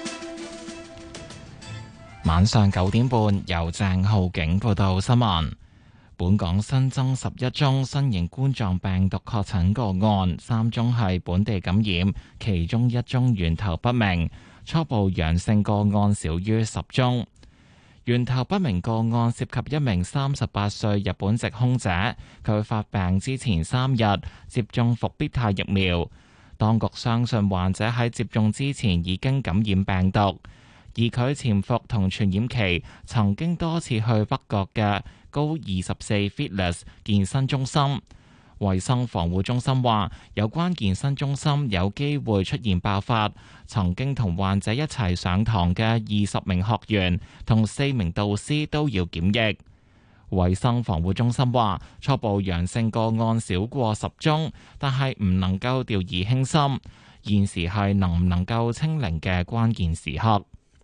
晚上九點半，由鄭浩景報道新聞。本港新增十一宗新型冠狀病毒確診個案，三宗係本地感染，其中一宗源頭不明。初步陽性個案少於十宗。源頭不明個案涉及一名三十八歲日本籍空姐，佢發病之前三日接種復必泰疫苗。當局相信患者喺接種之前已經感染病毒，而佢潛伏同傳染期曾經多次去北角嘅高二十四 Fitness 健身中心。衛生防護中心話，有關健身中心有機會出現爆發，曾經同患者一齊上堂嘅二十名學員同四名導師都要檢疫。衛生防護中心話，初步陽性個案少過十宗，但係唔能夠掉以輕心，現時係能唔能夠清零嘅關鍵時刻。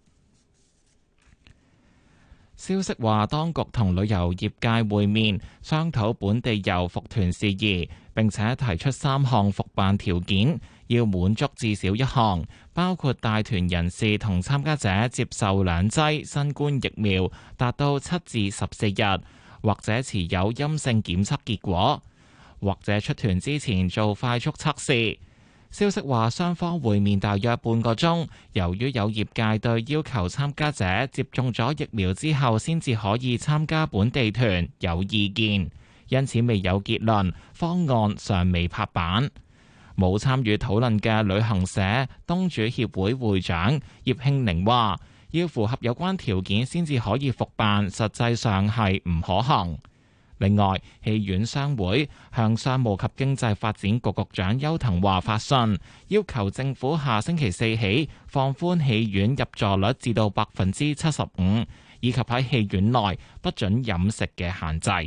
消息話，當局同旅遊業界會面，商討本地遊復團事宜，並且提出三項復辦條件，要滿足至少一項，包括帶團人士同參加者接受兩劑新冠疫苗達到七至十四日，或者持有陰性檢測結果，或者出團之前做快速測試。消息話，雙方會面大約半個鐘，由於有業界對要求參加者接種咗疫苗之後先至可以參加本地團有意見，因此未有結論，方案尚未拍板。冇參與討論嘅旅行社東主協會會長葉慶寧話，要符合有關條件先至可以復辦，實際上係唔可行。另外，戲院商會向商務及經濟發展局局長邱騰華發信，要求政府下星期四起放寬戲院入座率至到百分之七十五，以及喺戲院內不准飲食嘅限制。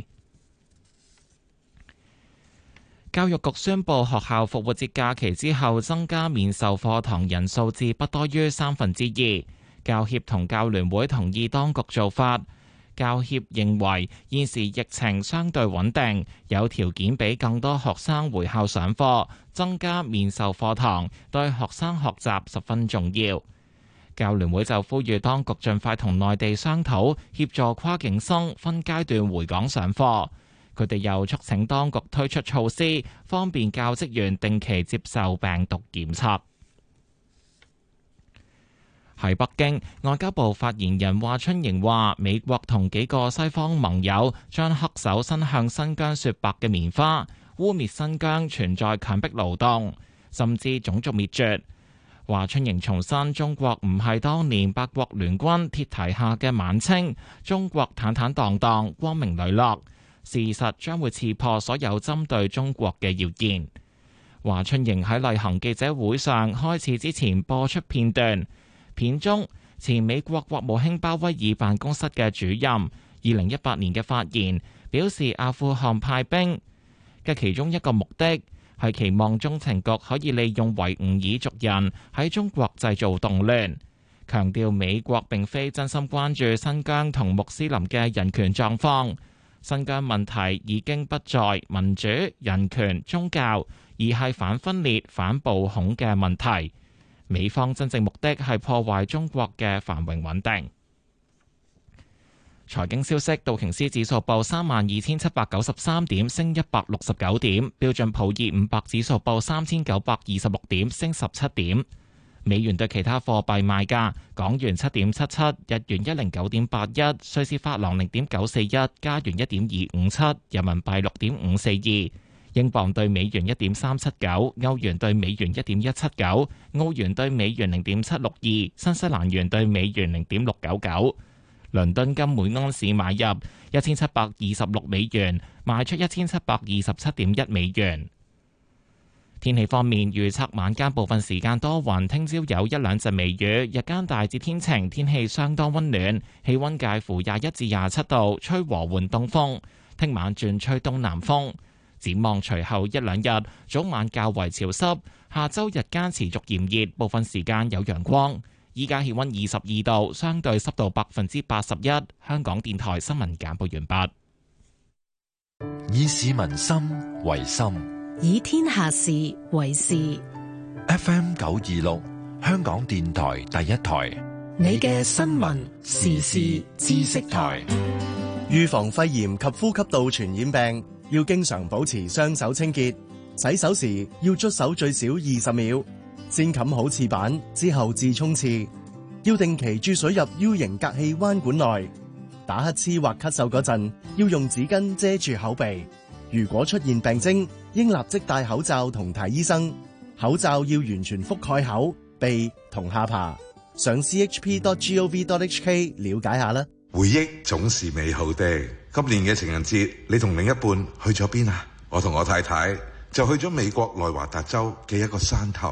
教育局宣布，學校復活節假期之後增加面授課堂人數至不多於三分之二。教協同教聯會同意當局做法。教協認為現時疫情相對穩定，有條件俾更多學生回校上課，增加面授課堂對學生學習十分重要。教聯會就呼籲當局盡快同內地商討，協助跨境生分階段回港上課。佢哋又促請當局推出措施，方便教職員定期接受病毒檢測。喺北京，外交部發言人華春瑩話，美國同幾個西方盟友將恪守伸向新疆雪白嘅棉花，污蔑新疆存在強迫勞動，甚至種族滅絕。華春瑩重申，中國唔係當年八國聯軍鐵蹄下嘅晚清，中國坦坦蕩蕩、光明磊落。事實將會刺破所有針對中國嘅謠言。華春瑩喺例行記者會上開始之前播出片段。片中，前美國國務卿鮑威爾辦公室嘅主任，二零一八年嘅發言表示，阿富汗派兵嘅其中一個目的係期望中情局可以利用維吾爾族人喺中國製造動亂，強調美國並非真心關注新疆同穆斯林嘅人權狀況。新疆問題已經不在民主、人權、宗教，而係反分裂、反暴恐嘅問題。美方真正目的係破壞中國嘅繁榮穩定。財經消息，道瓊斯指數報三萬二千七百九十三點，升一百六十九點；標準普爾五百指數報三千九百二十六點，升十七點。美元對其他貨幣賣價：港元七點七七，日元一零九點八一，瑞士法郎零點九四一，加元一點二五七，人民幣六點五四二。英鎊對美元一點三七九，歐元對美元一點一七九，澳元對美元零點七六二，新西蘭元對美元零點六九九。倫敦金每盎司買入一千七百二十六美元，賣出一千七百二十七點一美元。天氣方面，預測晚間部分時間多雲，聽朝有一兩陣微雨，日間大致天晴，天氣相當溫暖，氣溫介乎廿一至廿七度，吹和緩東風。聽晚轉吹東南風。展望隨後一兩日，早晚較為潮濕，下周日間持續炎熱，部分時間有陽光。依家氣溫二十二度，相對濕度百分之八十一。香港電台新聞簡報完畢。 以市民心為心， 以天下事為事。 F M 九二六，香港電台第一台。 你嘅新聞時事知識台。 預防肺炎及呼吸道傳染病，要經常保持雙手清潔。洗手時要捽手最少二十秒，先冚好廁板之後至沖廁。要定期注水入 U 型隔氣彎管內。打乞嗤或咳嗽嗰陣，要用紙巾遮住口鼻。如果出現病徵，應立即戴口罩同睇醫生。口罩要完全覆蓋口、鼻同下巴。上 c h p dot gov dot h k 了解下啦。 回憶總是美好的。今年嘅情人節，你同另一半去咗邊啊？我同我太太就去咗美國內華達州嘅一個山頭。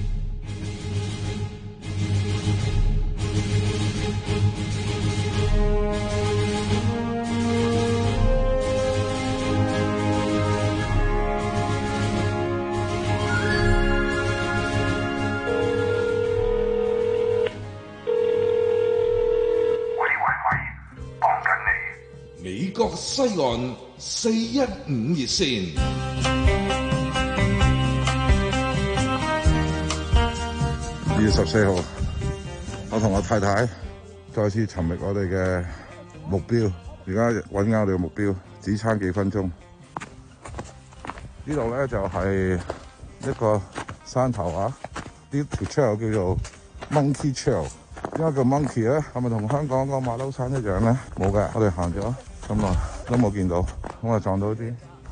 美國西岸四一五熱線， 二月十四號，我同我太太再次尋覓我哋嘅目標，而家揾啱我哋嘅目標，只差幾分鐘。呢度咧就係一個山頭啊，呢條 trail 叫做 Monkey Trail。點解叫 Monkey 咧？係咪同香港個馬騮山一樣咧？冇嘅，我哋行咗咁耐都冇見到，咁啊撞到啲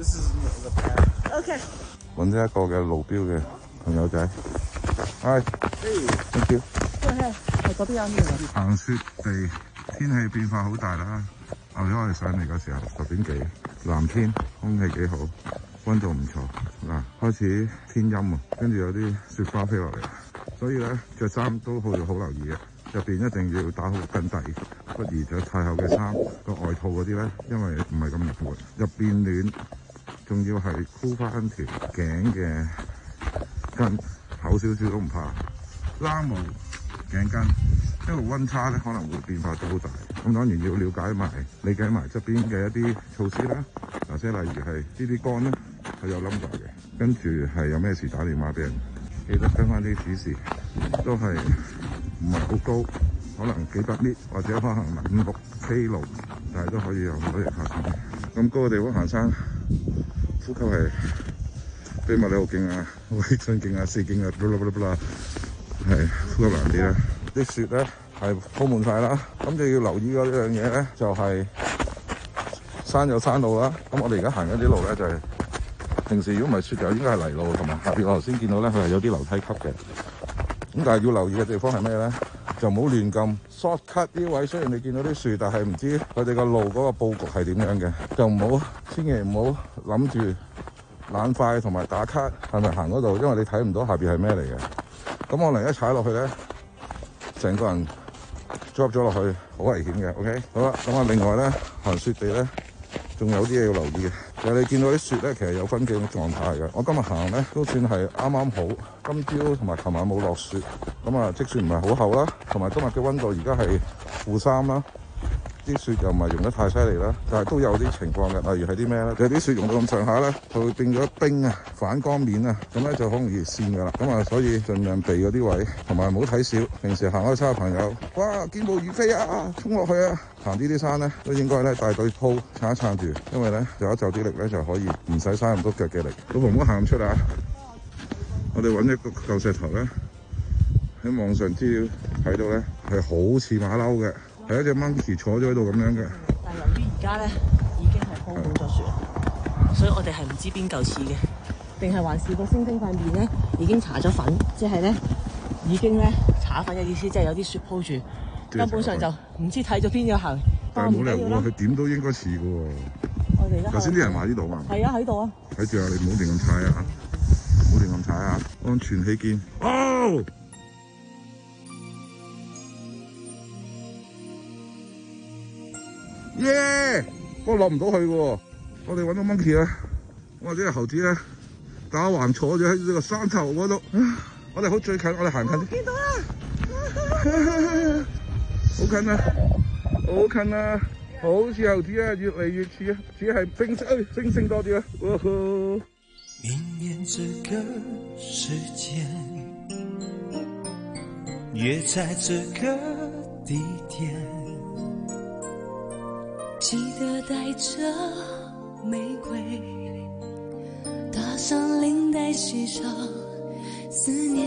OK 揾咗一個嘅路標嘅朋友仔。Hi，Thank you。係嗰邊有咩？行雪地，天氣變化好大啦。牛咗我哋上嚟嘅時候十點幾，藍天，空氣幾好，溫度唔錯。嗱，開始天陰啊，跟住有啲雪花飛落嚟，所以咧着衫都好要好留意嘅。入邊一定要打好跟底，不宜着太厚嘅衫，個外套嗰啲咧，因為唔係咁熱，入邊暖，仲要係箍翻條頸嘅巾，厚少少都唔怕。冷帽、頸巾，因為溫差咧可能會變化都好大。咁當然要了解埋、理解埋側邊嘅一啲措施啦。嗱，即係例如係呢啲杆咧係有 number 嘅，跟住係有咩事打電話俾人，記得跟翻啲指示，都係。唔係好高，可能幾百米或者可能五六 K 路，但係都可以有好多人行山。咁高嘅地方行山，呼吸係秘密你好勁啊，好勁勁啊，四勁啊，啦啦啦啦，係呼吸難啲啦。啲雪咧係鋪滿晒啦，咁你要留意嗰樣嘢咧，就係、是、山有山路啦。咁我哋而家行緊啲路咧，就係、是、平時如果唔係雪就應該係泥路，同埋下邊我頭先見到咧，佢係有啲樓梯級嘅。咁但係要留意嘅地方係咩咧？就唔好亂咁 short cut 啲位。雖然你見到啲樹，但係唔知佢哋個路嗰個佈局係點樣嘅，就唔好千祈唔好諗住懶快同埋打卡係咪行嗰度，因為你睇唔到下邊係咩嚟嘅。咁可能一踩落去咧，成個人 drop 咗落去，好危險嘅。OK， 好啦，咁啊，另外咧行雪地咧，仲有啲嘢要留意嘅。其實你見到啲雪咧，其實有分幾種狀態嘅。我今日行咧都算係啱啱好，今朝同埋琴晚冇落雪，咁啊積雪唔係好厚啦，同埋今日嘅溫度而家係負三啦，啲雪又唔係融得太犀利啦，但係都有啲情況嘅。例如係啲咩咧？有啲雪融到咁上下咧，佢會變咗冰啊，反光面啊，咁咧就好容易跣噶啦。咁啊，所以盡量避嗰啲位，同埋唔好睇少。平時行開山嘅朋友，哇，健步如飛啊，衝落去啊！行呢啲山咧，都應該咧帶對鋪撐一撐住，因為咧有一就啲力咧就可以唔使嘥咁多腳嘅力。老婆唔好行咁出啊！我哋揾一個舊石頭咧，喺網上資料睇到咧係好似馬騮嘅，係一隻 monkey 坐咗喺度咁樣嘅。 但由於而家咧已經係鋪滿咗雪，所以我哋係唔知邊嚿似嘅，定係還是個星星塊面咧已經搽咗粉，即係咧已經咧搽粉嘅意思，即係有啲雪鋪住。根本上就唔知睇咗邊個行， 但係冇理由喎，佢點都應該似嘅喎。 我哋而家頭先啲人話呢度嘛， 係啊喺度啊， 睇住啊，你唔好亂咁踩啊，唔好亂咁踩啊，安全起見。哦，耶！不過落唔到去嘅喎，我哋揾到 monkey 啦，或者係猴子咧，打橫坐咗喺呢個山頭嗰度。我哋好最近，我哋行近啲。見到啦！好近啊，好近啊，好似猴子啊，越嚟越似啊，只係冰星，誒，星星多啲啊。 明年這個時間約在這個地點， 記得帶着玫瑰，打上領帶，繫上思念。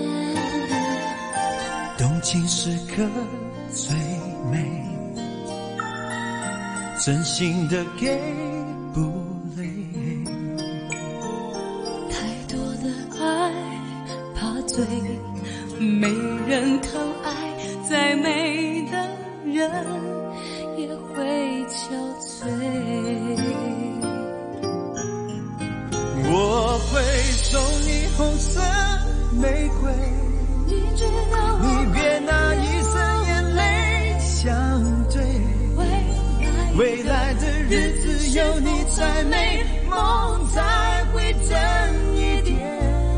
動情時刻最美，真心的給不累。 太多的愛怕醉，沒人疼愛，再美的人也會憔悴。 我會送你紅色玫瑰，你知道，你別拿一生眼淚相對，未來的日子有你才美，夢才會真一點。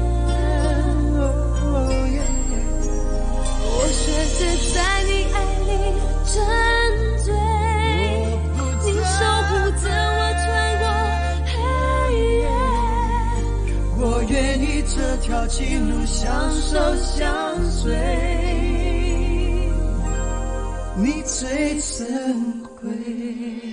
我學着在你愛裡沉醉，你守護着我穿過黑夜， 我願意這條情路相守相隨，你最珍貴。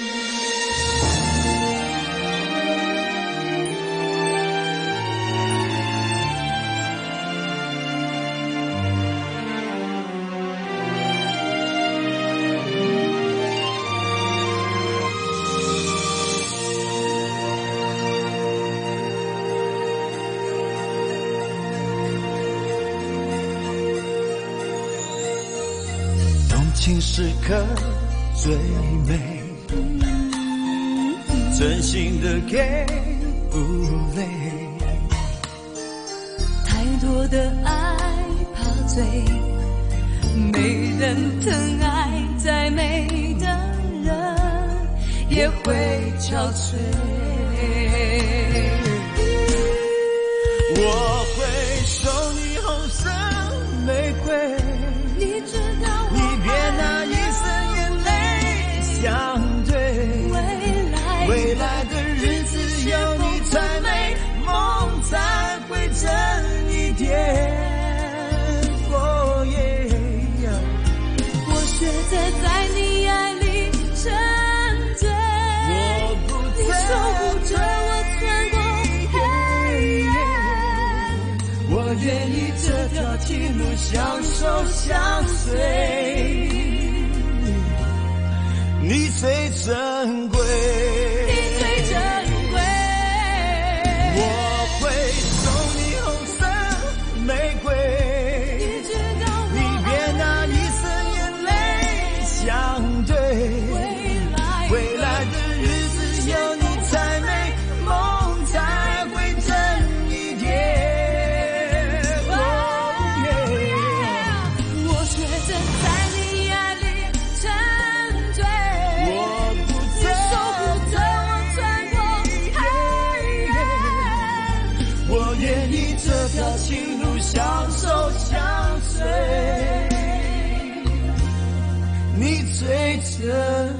情時刻最美，真心的給不累， 太多的愛怕醉，沒人疼愛，再美的人也會憔悴。 我會送你紅色玫瑰， 你知道別拿一生眼淚相對，未來的日子有你才美，夢才會真一點。Oh yeah， 我學着在你愛裡沉醉，你守護着我穿過黑夜， 我願意這條情路相守相隨，你最珍貴， 你最珍貴。 我會送你紅色玫瑰， 你知道你別拿一生眼淚相對，未來的日子有你才美，夢才會真一點。 我學着在你愛裡沉醉，你守護着我穿過黑夜， 我願意這條情路相守相隨，你最珍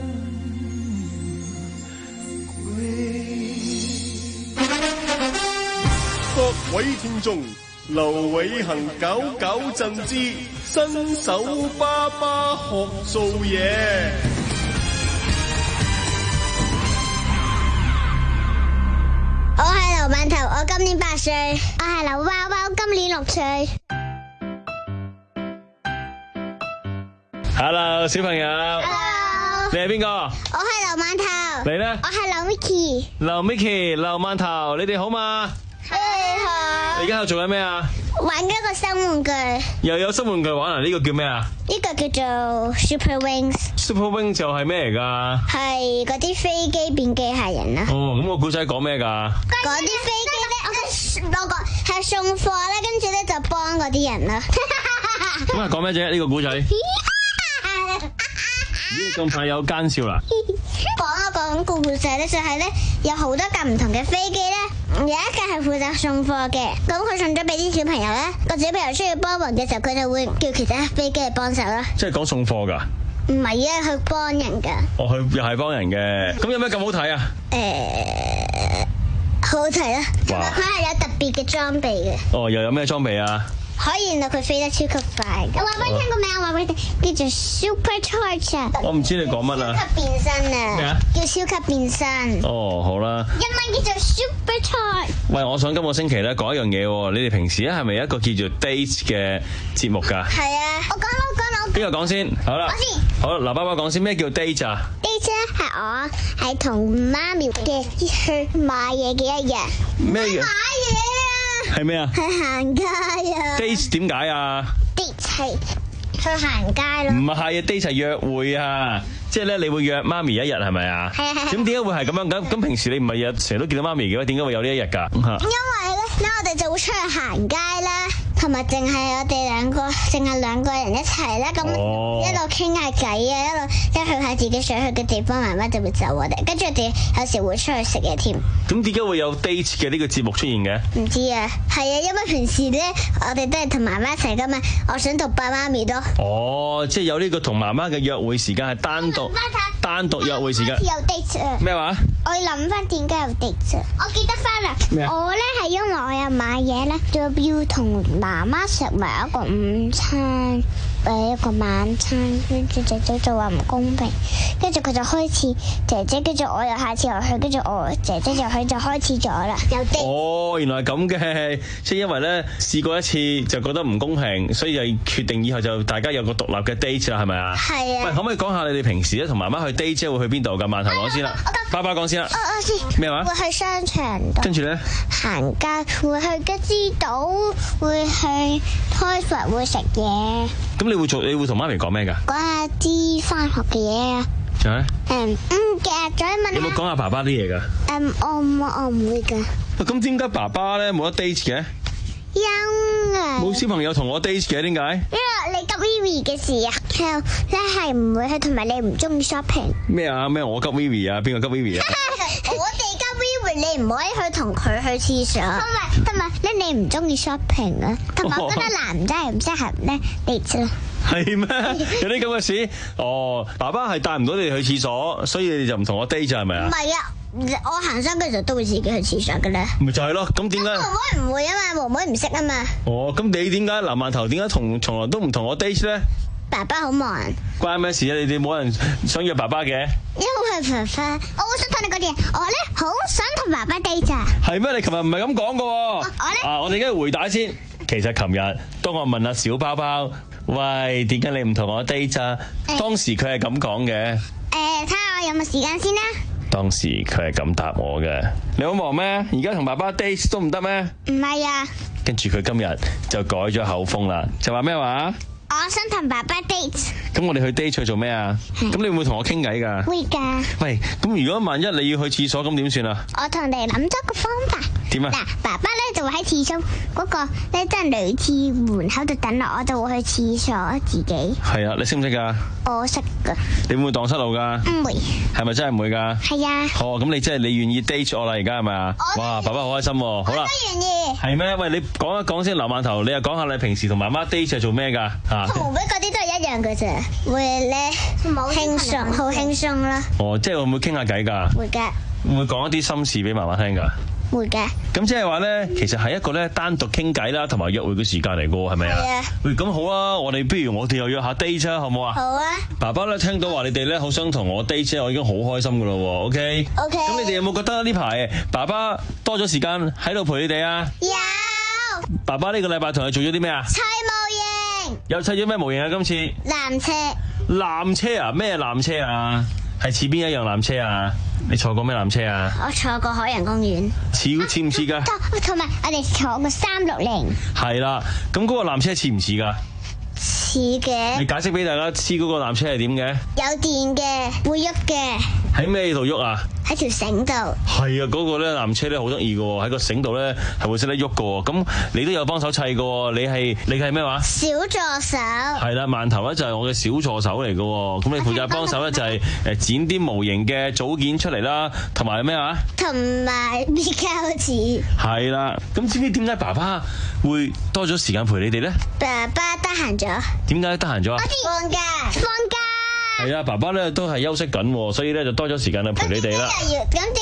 各位聽眾，劉偉恒搞搞震之新手爸爸學做嘢。 我係劉饅頭，我今年八歲。我係劉包包，今年六歲。 Hello， 小朋友。 Hello。 你係邊個？ 我係劉饅頭。 你咧？ 我係劉 Micky。 劉 Micky、劉饅頭，你哋好嘛？ 你好。 你而家喺度做緊咩啊？ 玩緊個新玩具。 又有新玩具玩啊？呢個叫咩啊？ 呢個叫做 Super Wings。 Super Wings 就係咩嚟㗎？ 係嗰啲飛機變機械人啦。 哦，咁個故仔講咩㗎？ 嗰啲飛機咧，我個係送貨咧，跟住咧就幫嗰啲人啦。 咁啊，講咩啫？呢個故仔？咦，咁快有奸笑啦！ 講啊講個故仔咧，就係咧有好多架唔同嘅飛機咧，有一架係負責送貨嘅，咁佢送咗俾啲小朋友咧，個小朋友需要幫忙嘅時候，佢就會叫其他飛機嚟幫手啦。 即係講送貨㗎？ 唔係啊，去幫人㗎。 哦，佢又係幫人嘅。咁有咩咁好睇啊？ 誒、好好睇啦！ 哇！ 佢係有特別嘅裝備嘅。 哦，又有咩裝備啊？ 可以令到佢飛得超級快。我話俾你聽個名，我話俾你聽，叫做 Supercharge。 我唔知你講乜啊？ 超級變身啊！ 咩啊？ 叫超級變身。 哦，好啦。 英文叫做 Supercharge。 喂，我想今個星期咧講一樣嘢喎，你哋平時咧係咪有一個叫做 Date 嘅節目㗎？ 係啊，我講啦，我講啦。 邊個講先？好啦， 我先。 好，嗱，爸爸講先，咩叫 Date 啊 ？Date 咧係我係同媽咪嘅去買嘢嘅一日。 咩嘢？ 買嘢啊！ 係咩啊？ 係行街啊 ！Date 點解啊 ？Date 係去行街咯。 唔係啊 ，Date 係約會啊，即係咧你會約媽咪一日係咪啊？ 係係係。 咁點解會係咁樣？咁咁平時你唔係日成日都見到媽咪嘅話，點解會有呢一日㗎？嚇！ 因為咧，咧我哋就會出去行街啦。同埋淨係我哋兩個，淨係兩個人一齊啦，咁一路傾下偈啊，一路一去下自己想去嘅地方，媽媽就會走我哋，跟住我哋有時會出去食嘢添。 咁點解會有 date 嘅呢個節目出現嘅？ 唔知啊，係啊，因為平時咧我哋都係同媽媽一齊噶嘛，我想同爸媽咪咯。 哦，即係有呢個同媽媽嘅約會時間係單獨單獨約會時間。 有 date 啊？ 咩話？ 我要諗翻點解有 date 啊？我記得翻啦，我咧係因為我有買嘢咧，就要同媽媽食埋一個午餐，誒一個晚餐，跟住姐姐就話唔公平，跟住佢就開始姐姐，跟住我又下次又去，跟住我姐姐又去就開始咗啦。有 date。 哦，原來係咁嘅，即係因為咧試過一次就覺得唔公平，所以就決定以後就大家有個獨立嘅 date 啦，係咪啊？係啊。喂，可唔可以講下你哋平時咧同媽媽去 date 即係會去邊度㗎？饅頭講先啦，爸爸講先啦。 我我先。 咩話？ 會去商場度。 跟住咧？ 行街，會去吉之島，會去開佛，會食嘢。 咁你會做？你會同媽咪講咩㗎？ 講下啲返學嘅嘢啊。 仲有咧？ 嗯嗯嘅，再問。 有冇講下爸爸啲嘢㗎？ 嗯，我唔我唔會㗎。 咁點解爸爸咧冇得 date 嘅？ 因為冇小朋友同我 date 嘅，點解？ 因為你急 Vivi 嘅時候，你係唔會去，同埋你唔中意 shopping。 咩啊？咩我急 Vivi 啊？邊個急 Vivi 啊？ 我哋急 Vivi，你唔可以去同佢去廁所。同埋同埋咧，你唔中意 shopping 啊？同埋我覺得男仔係唔適合咧 date 咯。 係咩？有啲咁嘅事？哦，爸爸係帶唔到你哋去廁所，所以你哋就唔同我 date 係咪啊？ 唔係啊。我行山嘅時候都會自己去廁所嘅咧， 咪就係咯。咁點解？ 妹妹唔會啊嘛，妹妹唔識啊嘛。 哦，咁你點解南饅頭點解同從來都唔同我 date 咧？ 爸爸好忙。 關咩事啊？你哋冇人想約爸爸嘅？ 因為爸爸，我好想同你講嘢。我咧好想同爸爸 date 啊。 係咩？你琴日唔係咁講嘅喎。 我咧啊，我哋而家回答先。其實琴日當我問阿小包包，喂，點解你唔同我 date 啊？當時佢係咁講嘅。誒， 睇下我有冇時間先啦。 當時佢係咁答我嘅，你好忙咩？而家同爸爸 date 都唔得咩？ 唔係啊。 跟住佢今日就改咗口風啦，就話咩話？ 我想同爸爸 date。 咁我哋去 date 去做咩啊？咁你會唔會同我傾偈噶？ 會噶。 喂，咁如果萬一你要去廁所，咁點算啊？ 我同你諗咗個方法。 點啊？ 嗱，爸爸咧就會喺廁所嗰個咧，即係女廁門口度等我，我就會去廁所自己。 係啊，你識唔識噶？ 我識噶。 你會唔會蕩失路噶？ 唔會。 係咪真係唔會噶？ 係啊。 哦，咁你真係你願意 date 我啦，而家係咪啊？哇，爸爸好開心喎！好啦。 我都願意。 係咩？喂，你講一講先，劉饅頭，你又講下你平時同媽媽 date 係做咩噶？吓。 同妹妹嗰啲都係一樣嘅啫，會咧輕鬆，好輕鬆啦。 哦，即係會唔會傾下偈噶？ 會嘅。 會唔會講一啲心事俾媽媽聽噶？ 會嘅。 咁即係話咧，其實係一個咧單獨傾偈啦，同埋約會嘅時間嚟噶，係咪啊？係啊。喂，咁好啊，我哋不如我哋又約下 date 啊，好唔好啊？ 好啊。爸爸咧聽到話你哋咧好想同我 date，我已經好開心噶咯，OK？OK。 OK。 咁你哋有冇覺得呢排爸爸多咗時間喺度陪你哋啊？ 有。 爸爸呢個禮拜同你做咗啲咩啊？ 砌模型。 有砌咗咩模型啊？今次？ 纜車。 纜車啊？咩纜車啊？係似邊一樣纜車啊？你坐過咩纜車啊？ 我坐過海洋公園。 似似唔似噶？ 同埋我哋坐過三六零。 係啦，咁嗰個纜車似唔似噶？ 似嘅。 你解釋俾大家知嗰個纜車係點嘅？ 有電嘅，會喐嘅。 喺咩度喐啊？ 喺條繩度。 係啊，嗰個咧纜車咧好得意嘅喎，喺個繩度咧係會識得喐嘅喎。咁你都有幫手砌嘅喎，你係你係咩話？ 小助手。係啦，饅頭咧就係我嘅小助手嚟嘅喎。咁你負責幫手咧就係誒剪啲模型嘅組件出嚟啦，同埋咩話？ 同埋搣膠紙。 係啦，咁知唔知點解爸爸會多咗時間陪你哋咧？ 爸爸得閒咗。 點解得閒咗啊？ 放假。放假。 係啊，爸爸咧都係休息緊，所以咧就多咗時間去陪你哋啦。 咁點解你休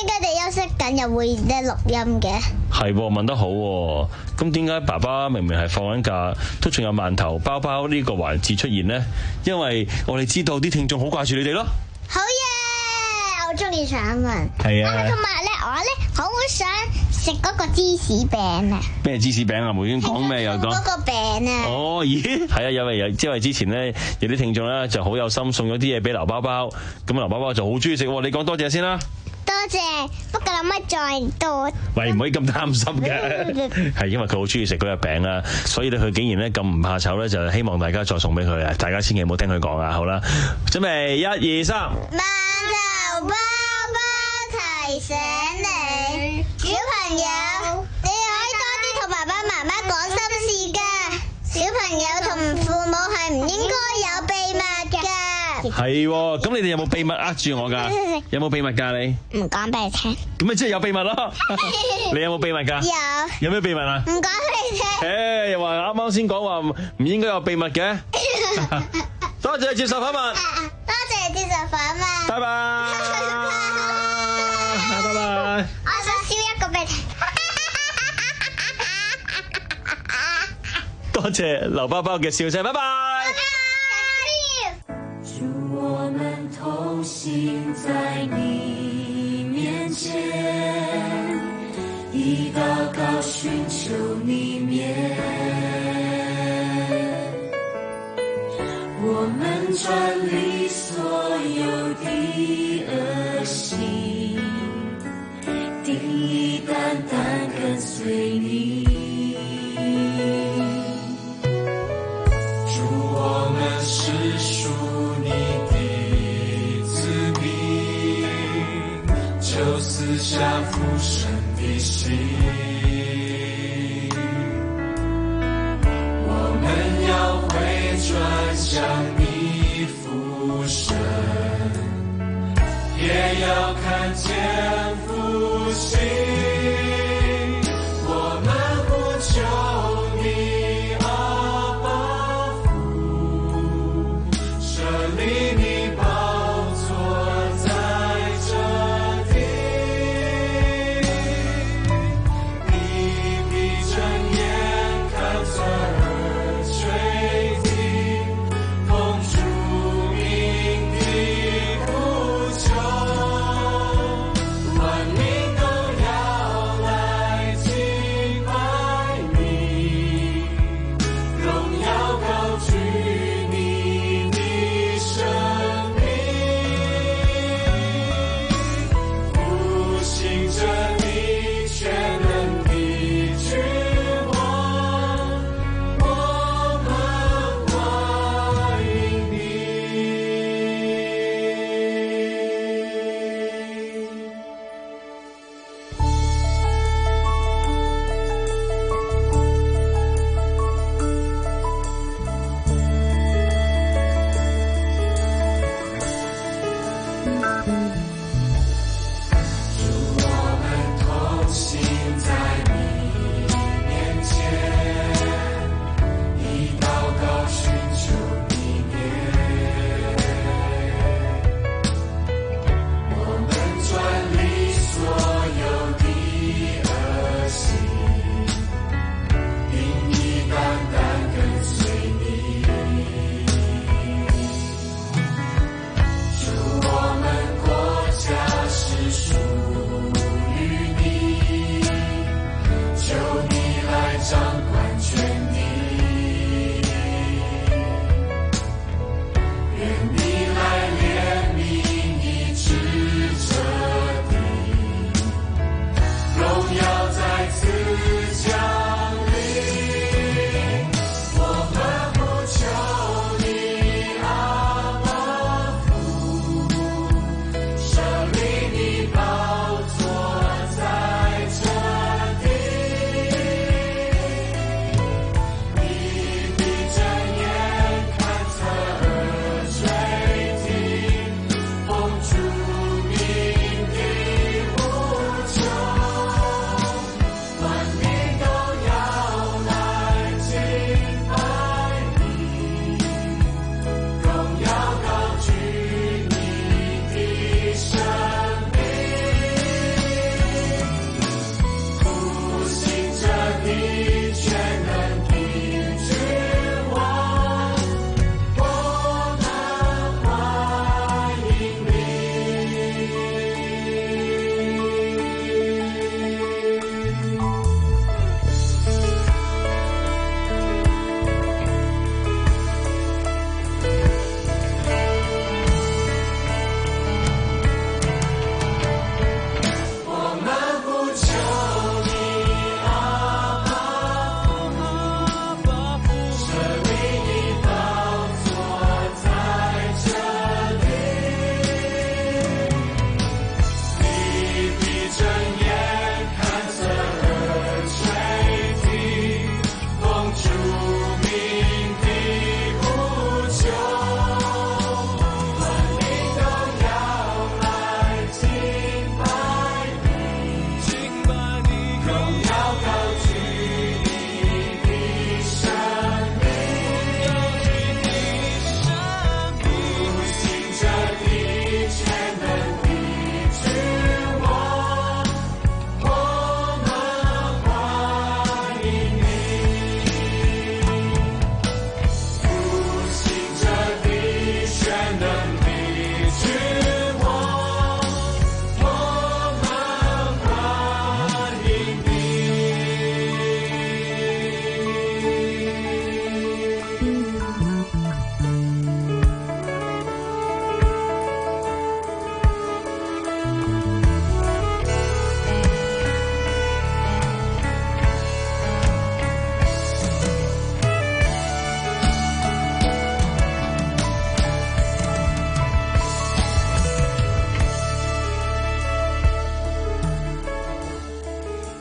息緊又會咧錄音嘅。 係問得好喎，咁點解爸爸明明係放緊假，都仲有饅頭包包呢個環節出現呢？因為我哋知道啲聽眾好掛住你哋咯。 好嘢，我中意腸粉。 係啊， 同埋咧，我咧好想食嗰個芝士餅啊！ 咩芝士餅啊？梅娟講咩又講？ 嗰個餅啊！ 哦，咦，係啊，因為有因為之前咧有啲聽眾咧就好有心送咗啲嘢俾劉包包，咁劉包包就好中意食喎。你講多謝先啦。 多謝，不過可唔可以再多？ 喂，唔可以咁貪心嘅，係因為佢好中意食嗰隻餅啦，所以咧佢竟然咧咁唔怕醜咧，就希望大家再送俾佢啊！大家千祈唔好聽佢講啊！好啦，準備一二三。 饅頭包包提醒你，小朋友，你可以多啲同爸爸媽媽講心事㗎。小朋友同父母係唔應該有秘密㗎。 係喎，咁你哋有冇秘密呃住我㗎？有冇秘密㗎你？ 唔講俾你聽。 咁咪即係有秘密咯？你有冇秘密㗎？ 有。 有咩秘密啊？ 唔講俾你聽。 誒，又話啱啱先講話唔應該有秘密嘅。多謝接受訪問。 多謝接受訪問。 拜拜。拜拜。 我想燒一個俾你聽。 多謝劉包包嘅笑聲，拜拜。 祝我們同行在你面前，以禱告尋求你面，我們轉離所有的惡行，定義單單跟隨你。 我們是屬你的子民，就賜下父神的心。我們要回轉向你父神，也要看見復興。我們呼求你。万民都要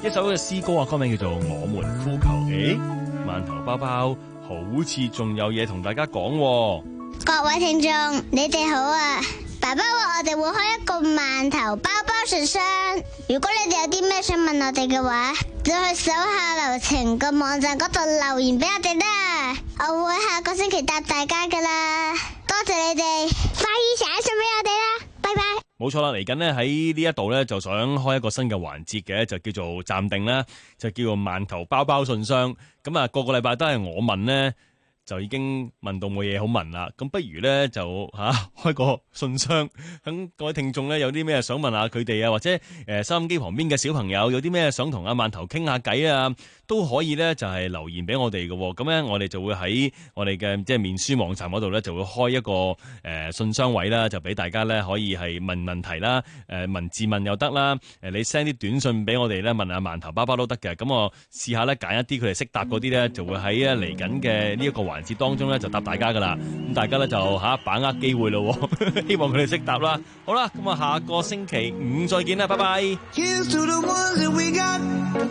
一首嘅詩歌啊，歌名叫做《我們呼求》。誒，饅頭包包好似仲有嘢同大家講。 各位聽眾，你哋好啊！爸爸話我哋會開一個饅頭包包信箱，如果你哋有啲咩想問我哋嘅話，就去手下留情個網站嗰度留言俾我哋啦，我會下個星期答大家噶啦。多謝你哋，快啲寫信俾我哋啦，拜拜。 冇錯啦，嚟緊呢喺呢一度呢，就想開一個新嘅環節嘅，就叫做暫定啦，就叫做饅頭包包信箱。咁啊，個個禮拜都係我問呢，就已經問到冇嘢好問啦，咁不如咧就吓、啊、開個信箱，等各位聽眾咧有啲咩想問下佢哋啊，或者誒、呃、收音機旁邊嘅小朋友有啲咩想同阿饅頭傾下偈啊，都可以咧就係、是、留言俾我哋嘅。咁咧我哋就會喺我哋嘅即係面書網站嗰度咧就會開一個誒、呃、信箱位啦，就俾大家咧可以係問問題啦，誒、呃、文字問又得啦，誒、呃、你 send 啲短信俾我哋咧問下饅頭包包都得嘅。咁我試下咧揀一啲佢哋識答嗰啲咧，就會喺啊嚟緊嘅呢一個環節當中咧就答大家噶啦。咁大家咧就吓把握機會咯，希望佢哋識答啦。好啦，咁啊下個星期五再見啦，拜拜。Cheers to the ones that we got.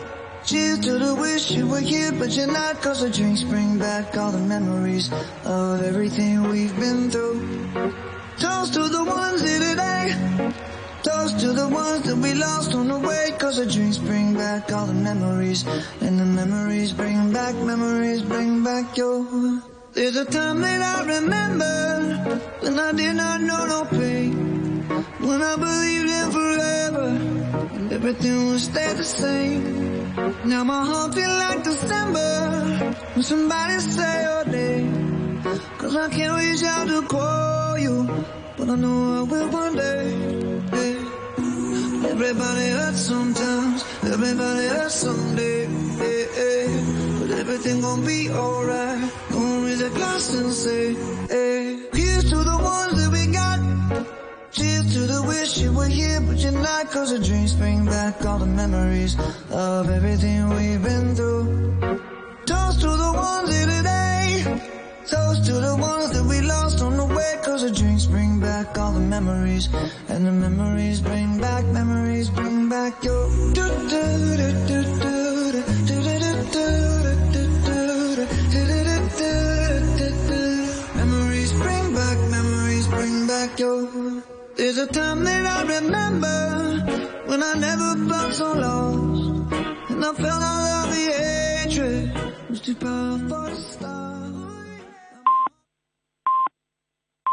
Cheers to the wish you were here but you're not, 'cause the drinks bring back all the memories of everything we've been through. Toast to the ones here today. Toast to the ones that we lost on the way, 'cause the drinks bring back all the memories, and the memories bring back, memories bring back your. There's a time that I remember when I did not know no pain, when I believed in forever and everything would stay the same. Now my heart feel like December when somebody say your name, 'cause I can't reach out to call you, but I know I will one day. Hey. Everybody hurts sometimes, everybody hurts someday. Hey, hey. But everything gon' be alright. Gonna raise a glass and say, hey. Here's to the ones that we got. Cheers to the wish you were here but you're not, 'cause the drinks bring back all the memories of everything we've been through. Toast to the ones here today. Toast to the ones that we lost on the way, 'cause the drinks bring back all the memories, and the memories bring back, memories bring back your. Memories bring back, memories bring back your. There's a time that I remember when I never felt so lost, and I felt all of the hatred was too powerful to stop.